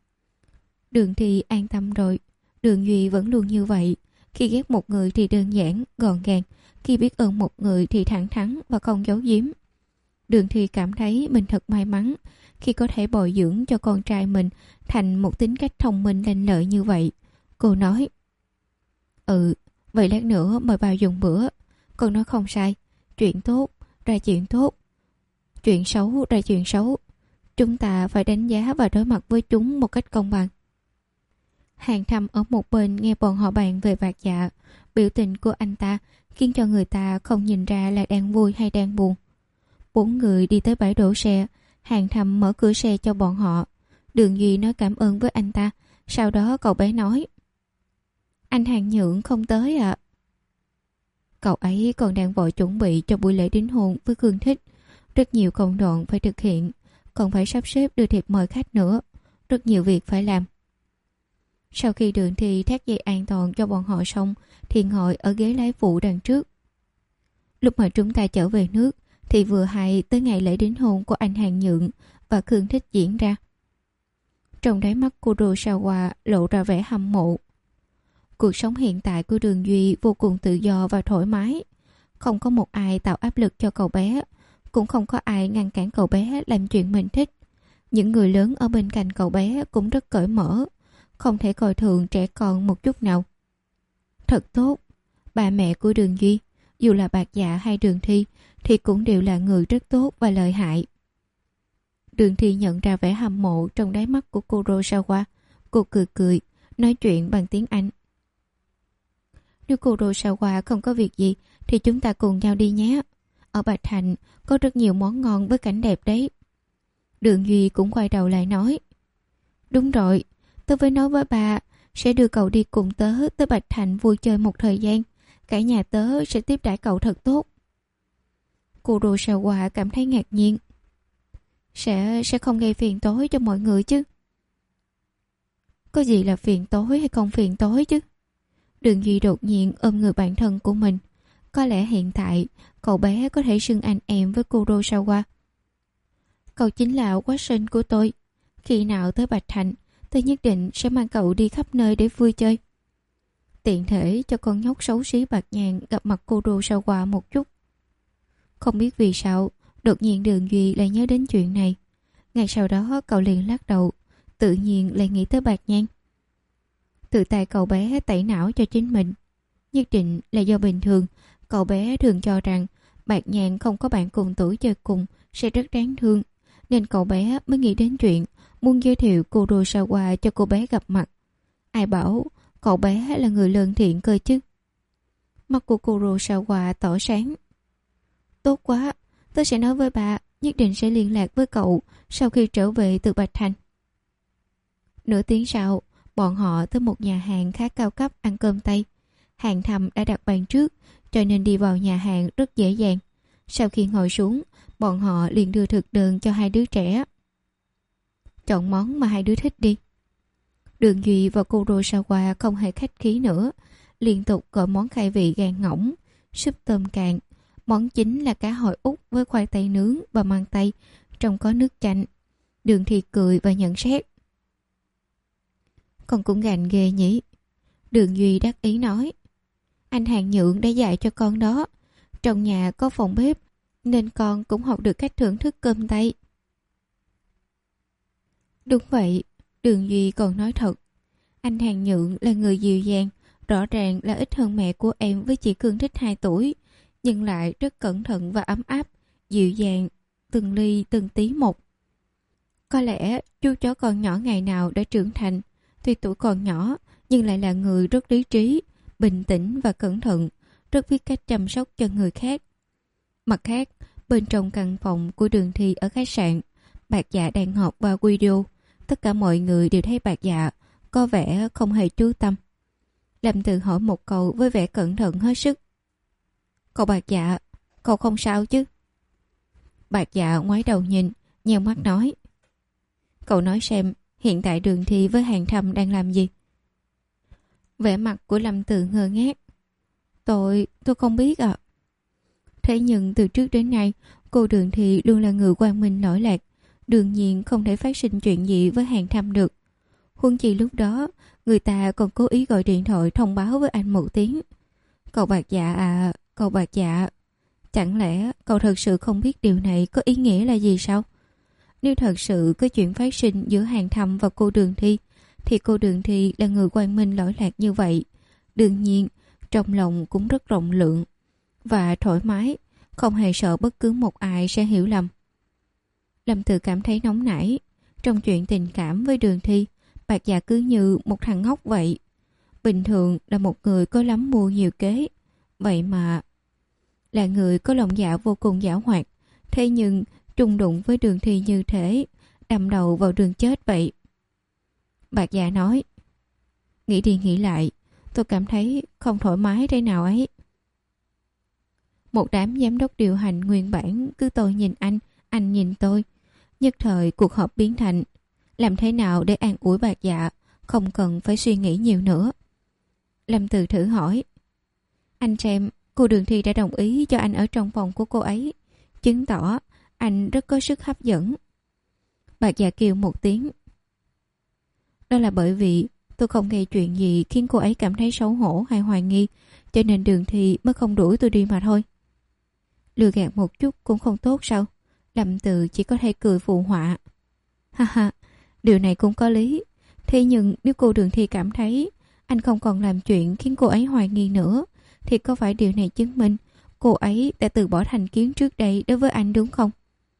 Đường Thi an tâm rồi. Đường Duy vẫn luôn như vậy. Khi ghét một người thì đơn giản, gọn gàng. Khi biết ơn một người thì thẳng thắn và không giấu giếm. Đường Thi cảm thấy mình thật may mắn khi có thể bồi dưỡng cho con trai mình thành một tính cách thông minh lanh lợi như vậy. Cô nói, ừ, vậy lát nữa mời bà dùng bữa. Con nói không sai. Chuyện tốt ra chuyện tốt, chuyện xấu ra chuyện xấu. Chúng ta phải đánh giá và đối mặt với chúng một cách công bằng. Hàng Thâm ở một bên nghe bọn họ bàn về Bạc Dạ. Biểu tình của anh ta khiến cho người ta không nhìn ra là đang vui hay đang buồn. Bốn người đi tới bãi đổ xe. Hàng Thâm mở cửa xe cho bọn họ. Đường Duy nói cảm ơn với anh ta. Sau đó cậu bé nói, anh Hàng Nhượng không tới ạ. À? Cậu ấy còn đang vội chuẩn bị cho buổi lễ đính hôn với Khương Thích. Rất nhiều công đoạn phải thực hiện, còn phải sắp xếp đưa thiệp mời khách nữa. Rất nhiều việc phải làm. Sau khi Đường Thi thắt dây an toàn cho bọn họ xong thì ngồi ở ghế lái phụ đằng trước. Lúc mà chúng ta trở về nước thì vừa hay tới ngày lễ đính hôn của anh Hàng Nhượng và Khương Thích diễn ra. Trong đáy mắt Kurosawa lộ ra vẻ hâm mộ. Cuộc sống hiện tại của Đường Duy vô cùng tự do và thoải mái. Không có một ai tạo áp lực cho cậu bé, cũng không có ai ngăn cản cậu bé làm chuyện mình thích. Những người lớn ở bên cạnh cậu bé cũng rất cởi mở, không thể coi thường trẻ con một chút nào. Thật tốt, ba mẹ của Đường Duy, dù là Bạc Dạ hay Đường Thi, thì cũng đều là người rất tốt và lợi hại. Đường Thi nhận ra vẻ hâm mộ trong đáy mắt của Kurosawa. Cô cười cười, nói chuyện bằng tiếng Anh. Nếu Kurosawa không có việc gì thì chúng ta cùng nhau đi nhé. Ở Bạch Thành có rất nhiều món ngon với cảnh đẹp đấy. Đường Duy cũng quay đầu lại nói, đúng rồi, tớ với nói với bà sẽ đưa cậu đi cùng tớ tới Bạch Thành vui chơi một thời gian. Cả nhà tớ sẽ tiếp đãi cậu thật tốt. Kurosawa cảm thấy ngạc nhiên. Sẽ sẽ không gây phiền toái cho mọi người chứ? Có gì là phiền toái hay không phiền toái chứ? Đường Duy đột nhiên ôm người bạn thân của mình. Có lẽ hiện tại cậu bé có thể xưng anh em với Kurosawa. Cậu chính là quá sinh của tôi. Khi nào tới Bạch Thành, tôi nhất định sẽ mang cậu đi khắp nơi để vui chơi. Tiện thể cho con nhóc xấu xí Bạc Nhàn gặp mặt Kurosawa một chút. Không biết vì sao, đột nhiên Đường Duy lại nhớ đến chuyện này. Ngay sau đó cậu liền lắc đầu, tự nhiên lại nghĩ tới Bạc Nhàn. Tự tay cậu bé tẩy não cho chính mình. Nhất định là do bình thường, cậu bé thường cho rằng Bạc Nhàn không có bạn cùng tuổi chơi cùng sẽ rất đáng thương, nên cậu bé mới nghĩ đến chuyện muốn giới thiệu Kurosawa cho cô bé gặp mặt. Ai bảo cậu bé là người lương thiện cơ chứ? Mắt của Kurosawa tỏ sáng. Tốt quá, tôi sẽ nói với bà, nhất định sẽ liên lạc với cậu sau khi trở về từ Bạch Thành. Nửa tiếng sau, bọn họ tới một nhà hàng khá cao cấp ăn cơm Tây. Hàng thầm đã đặt bàn trước, cho nên đi vào nhà hàng rất dễ dàng. Sau khi ngồi xuống, bọn họ liền đưa thực đơn cho hai đứa trẻ. Chọn món mà hai đứa thích đi. Đường Duy và Kurosawa không hề khách khí nữa, liên tục gọi món khai vị gan ngỗng, súp tôm cạn. Món chính là cá hồi úc với khoai tây nướng và măng tây, trong có nước chanh. Đường thì cười và nhận xét. Con cũng gành ghê nhỉ? Đường Duy đắc ý nói. Anh Hàng Nhượng đã dạy cho con đó. Trong nhà có phòng bếp, nên con cũng học được cách thưởng thức cơm Tây. Đúng vậy, Đường Duy còn nói thật. Anh Hàng Nhượng là người dịu dàng, rõ ràng là ít hơn mẹ của em với chị Cương Thích hai tuổi, nhưng lại rất cẩn thận và ấm áp, dịu dàng, từng ly từng tí một. Có lẽ chú chó con nhỏ ngày nào đã trưởng thành, tuy tuổi còn nhỏ nhưng lại là người rất lý trí, bình tĩnh và cẩn thận, rất biết cách chăm sóc cho người khác. Mặt khác, bên trong căn phòng của Đường Thi ở khách sạn, Bạc Dạ đang họp qua video. Tất cả mọi người đều thấy Bạc Dạ có vẻ không hề chú tâm. Lâm Từ hỏi một câu với vẻ cẩn thận hết sức. Cậu Bạc Dạ, cậu không sao chứ? Bạc Dạ ngoái đầu nhìn, nheo mắt nói. Cậu nói xem, hiện tại Đường Thi với Hàng Thâm đang làm gì? Vẻ mặt của Lâm Từ ngơ ngác. Tôi, tôi không biết ạ. À. Thế nhưng từ trước đến nay, cô Đường Thi luôn là người quang minh lỗi lạc, đương nhiên không thể phát sinh chuyện gì với Hàng Thâm được. Huống chi lúc đó, người ta còn cố ý gọi điện thoại thông báo với anh một tiếng. Cậu Bạc Dạ à, cậu Bạc Dạ, chẳng lẽ cậu thật sự không biết điều này có ý nghĩa là gì sao? Nếu thật sự có chuyện phát sinh giữa Hàng Thâm và cô Đường Thi, thì cô Đường Thi là người quang minh lỗi lạc như vậy. Đương nhiên, trong lòng cũng rất rộng lượng và thoải mái, không hề sợ bất cứ một ai sẽ hiểu lầm. Lâm Từ cảm thấy nóng nảy. Trong chuyện tình cảm với Đường Thi, Bạc Dạ cứ như một thằng ngốc vậy. Bình thường là một người có lắm mưu nhiều kế, vậy mà là người có lòng dạ vô cùng giảo hoạt. Thế nhưng trùng đụng với Đường Thi như thế, đâm đầu vào đường chết vậy. Bạc Dạ nói. Nghĩ đi nghĩ lại, tôi cảm thấy không thoải mái thế nào ấy. Một đám giám đốc điều hành nguyên bản cứ tôi nhìn anh, anh nhìn tôi. Nhất thời cuộc họp biến thành làm thế nào để an ủi Bạc Dạ, không cần phải suy nghĩ nhiều nữa. Lâm Từ thử hỏi. Anh xem, cô Đường Thi đã đồng ý cho anh ở trong phòng của cô ấy, chứng tỏ anh rất có sức hấp dẫn. Bạc Dạ kêu một tiếng. Đó là bởi vì tôi không gây chuyện gì khiến cô ấy cảm thấy xấu hổ hay hoài nghi, cho nên Đường Thi mới không đuổi tôi đi mà thôi. Lừa gạt một chút cũng không tốt sao? Lâm Từ chỉ có thể cười phụ họa. Ha ha, điều này cũng có lý. Thế nhưng nếu cô Đường Thi cảm thấy anh không còn làm chuyện khiến cô ấy hoài nghi nữa, thì có phải điều này chứng minh cô ấy đã từ bỏ thành kiến trước đây đối với anh đúng không?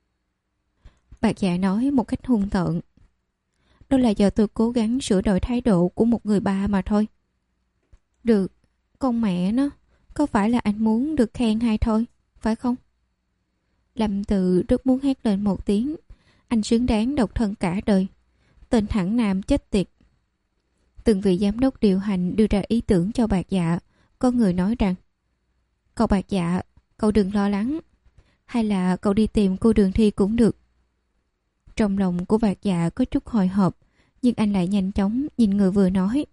Bạc Dạ nói một cách hung tợn. Đó là do tôi cố gắng sửa đổi thái độ của một người ba mà thôi. Được, con mẹ nó, có phải là anh muốn được khen hay thôi, phải không? Lâm Từ rất muốn hét lên một tiếng. Anh xứng đáng độc thân cả đời. Tên thẳng nam chết tiệt. Từng vị giám đốc điều hành đưa ra ý tưởng cho Bạc Dạ. Có người nói rằng, cậu Bạc Dạ, cậu đừng lo lắng. Hay là cậu đi tìm cô Đường Thi cũng được. Trong lòng của Bạc Dạ có chút hồi hộp, nhưng anh lại nhanh chóng nhìn người vừa nói.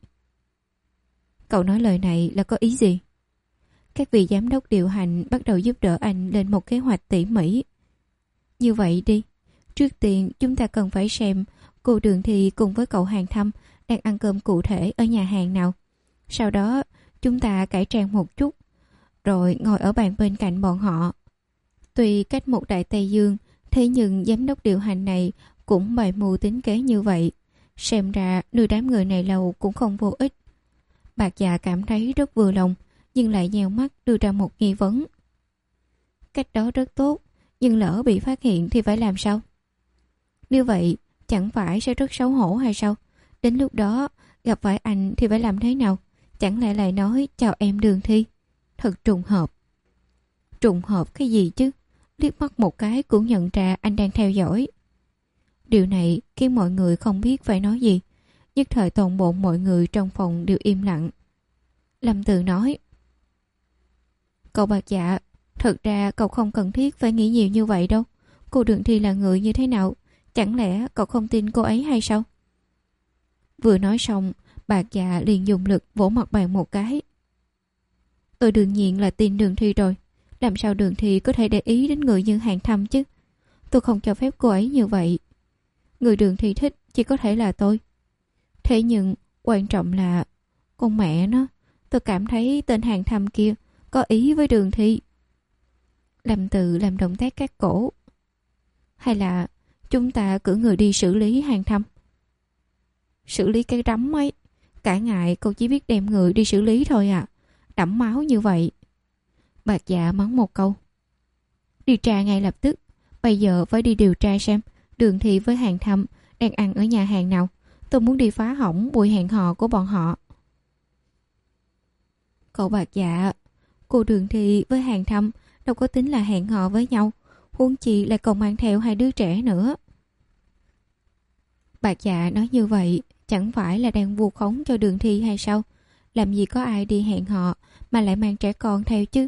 Cậu nói lời này là có ý gì? Các vị giám đốc điều hành bắt đầu giúp đỡ anh lên một kế hoạch tỉ mỉ. Như vậy đi, trước tiên chúng ta cần phải xem cô Đường Thi cùng với cậu Hàng Thâm đang ăn cơm cụ thể ở nhà hàng nào. Sau đó chúng ta cải trang một chút, rồi ngồi ở bàn bên cạnh bọn họ. Tuy cách một đại Tây Dương, thế nhưng giám đốc điều hành này cũng bày mưu tính kế như vậy. Xem ra nuôi đám người này lâu cũng không vô ích. Bạc Dạ cảm thấy rất vừa lòng, nhưng lại nheo mắt đưa ra một nghi vấn. Cách đó rất tốt, nhưng lỡ bị phát hiện thì phải làm sao? Như vậy chẳng phải sẽ rất xấu hổ hay sao? Đến lúc đó gặp phải anh thì phải làm thế nào? Chẳng lẽ lại nói chào em Đường Thi? Thật trùng hợp. Trùng hợp cái gì chứ? Liếc mắt một cái cũng nhận ra anh đang theo dõi. Điều này khiến mọi người không biết phải nói gì. Nhất thời toàn bộ mọi người trong phòng đều im lặng. Lâm Từ nói: Cậu Bạc Dạ, thật ra cậu không cần thiết phải nghĩ nhiều như vậy đâu. Cô Đường Thi là người như thế nào? Chẳng lẽ cậu không tin cô ấy hay sao? Vừa nói xong, Bạc Dạ liền dùng lực vỗ mặt bàn một cái. Tôi đương nhiên là tin Đường Thi rồi. Làm sao Đường Thi có thể để ý đến người như Hàng Thâm chứ? Tôi không cho phép cô ấy như vậy. Người Đường Thi thích chỉ có thể là tôi. Thế nhưng quan trọng là con mẹ nó, tôi cảm thấy tên Hàng Thâm kia có ý với Đường Thi. Lâm Từ làm động tác cắt cổ. Hay là chúng ta cử người đi xử lý Hàng Thâm? Xử lý cái rắm ấy. Cả ngày cậu chỉ biết đem người đi xử lý thôi à? Đẫm máu như vậy. Bạc Dạ mắng một câu. Điều tra ngay lập tức. Bây giờ phải đi điều tra xem Đường Thi với Hàng Thâm đang ăn ở nhà hàng nào. Tôi muốn đi phá hỏng buổi hẹn hò của bọn họ. Cậu Bạc Dạ, cô Đường Thi với Hàng Thâm đâu có tính là hẹn hò với nhau, huống chi lại còn mang theo hai đứa trẻ nữa. Bạc Dạ nói như vậy chẳng phải là đang vu khống cho Đường Thi hay sao? Làm gì có ai đi hẹn hò mà lại mang trẻ con theo chứ?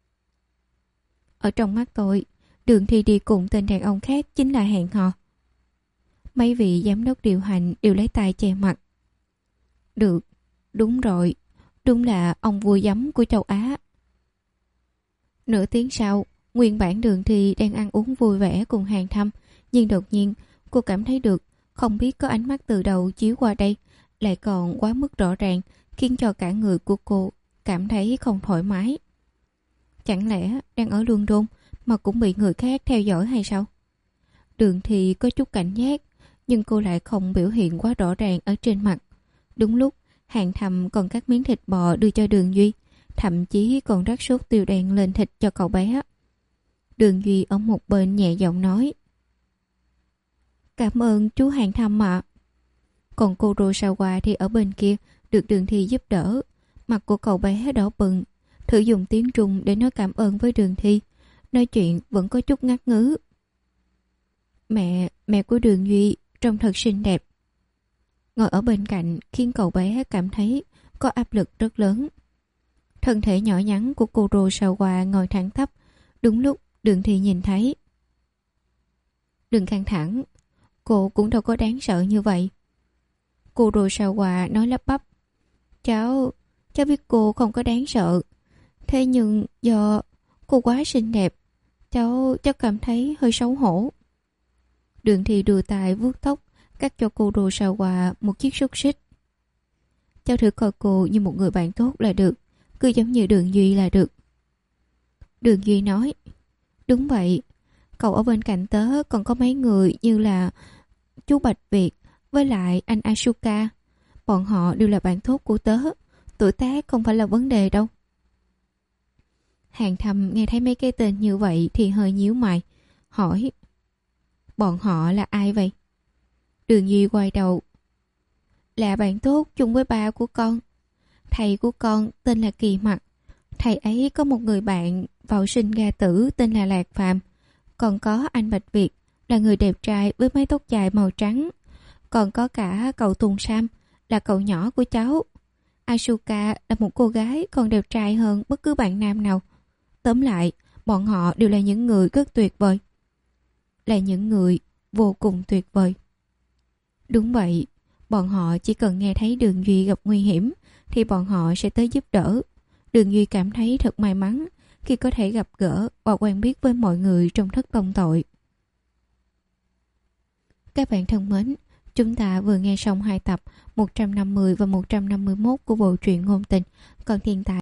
Ở trong mắt tôi, Đường Thi đi cùng tên đàn ông khác chính là hẹn hò. Mấy vị giám đốc điều hành đều lấy tay che mặt. Được, đúng rồi, đúng là ông vua giấm của châu Á. Nửa tiếng sau, nguyên bản Đường Thi đang ăn uống vui vẻ cùng Hàng Thâm, nhưng đột nhiên cô cảm thấy được, không biết có ánh mắt từ đầu chiếu qua đây, lại còn quá mức rõ ràng, khiến cho cả người của cô cảm thấy không thoải mái. Chẳng lẽ đang ở London mà cũng bị người khác theo dõi hay sao? Đường Thi có chút cảnh giác, nhưng cô lại không biểu hiện quá rõ ràng ở trên mặt. Đúng lúc Hàng Thâm còn cắt miếng thịt bò đưa cho Đường Duy, thậm chí còn rắc sốt tiêu đen lên thịt cho cậu bé. Đường Duy ở một bên nhẹ giọng nói: Cảm ơn chú Hàng Thâm ạ. Còn cô Rosawa thì ở bên kia được Đường Thi giúp đỡ. Mặt của cậu bé đỏ bừng, thử dùng tiếng Trung để nói cảm ơn với Đường Thi. Nói chuyện vẫn có chút ngắt ngứ. Mẹ, mẹ của Đường Duy trông thật xinh đẹp. Ngồi ở bên cạnh khiến cậu bé cảm thấy có áp lực rất lớn. Thân thể nhỏ nhắn của cô Rosawa ngồi thẳng tắp, đúng lúc Đường Thi nhìn thấy. Đừng căng thẳng, cô cũng đâu có đáng sợ như vậy. Cô Rosawa nói lắp bắp. Cháu, cháu biết cô không có đáng sợ. Thế nhưng do cô quá xinh đẹp, cháu, cháu cảm thấy hơi xấu hổ. Đường Thi đưa tay vuốt tóc, cắt cho cô Rosawa một chiếc xúc xích. Cháu thử coi cô như một người bạn tốt là được, cứ giống như Đường Duy là được. Đường Duy nói. Đúng vậy, cậu ở bên cạnh tớ còn có mấy người như là chú Bạch Việt với lại anh Asuka. Bọn họ đều là bạn tốt của tớ, tuổi tác không phải là vấn đề đâu. Hàng Thâm nghe thấy mấy cái tên như vậy thì hơi nhíu mày, hỏi: Bọn họ là ai vậy? Đường Duy quay đầu. Là bạn tốt chung với ba của con. Thầy của con tên là Kỳ Mặc. Thầy ấy có một người bạn vào sinh ra tử tên là Lạc Phàm. Còn có anh Bạch Việt là người đẹp trai với mái tóc dài màu trắng. Còn có cả cậu Tùng Sam là cậu nhỏ của cháu. Asuka là một cô gái còn đẹp trai hơn bất cứ bạn nam nào. Tóm lại, bọn họ đều là những người rất tuyệt vời. Là những người vô cùng tuyệt vời. Đúng vậy, bọn họ chỉ cần nghe thấy Đường Duy gặp nguy hiểm thì bọn họ sẽ tới giúp đỡ. Đường Duy cảm thấy thật may mắn khi có thể gặp gỡ và quen biết với mọi người trong thất tông tội. Các bạn thân mến, chúng ta vừa nghe xong hai tập một trăm năm mươi và một trăm năm mươi mốt của bộ truyện ngôn tình. Còn hiện tại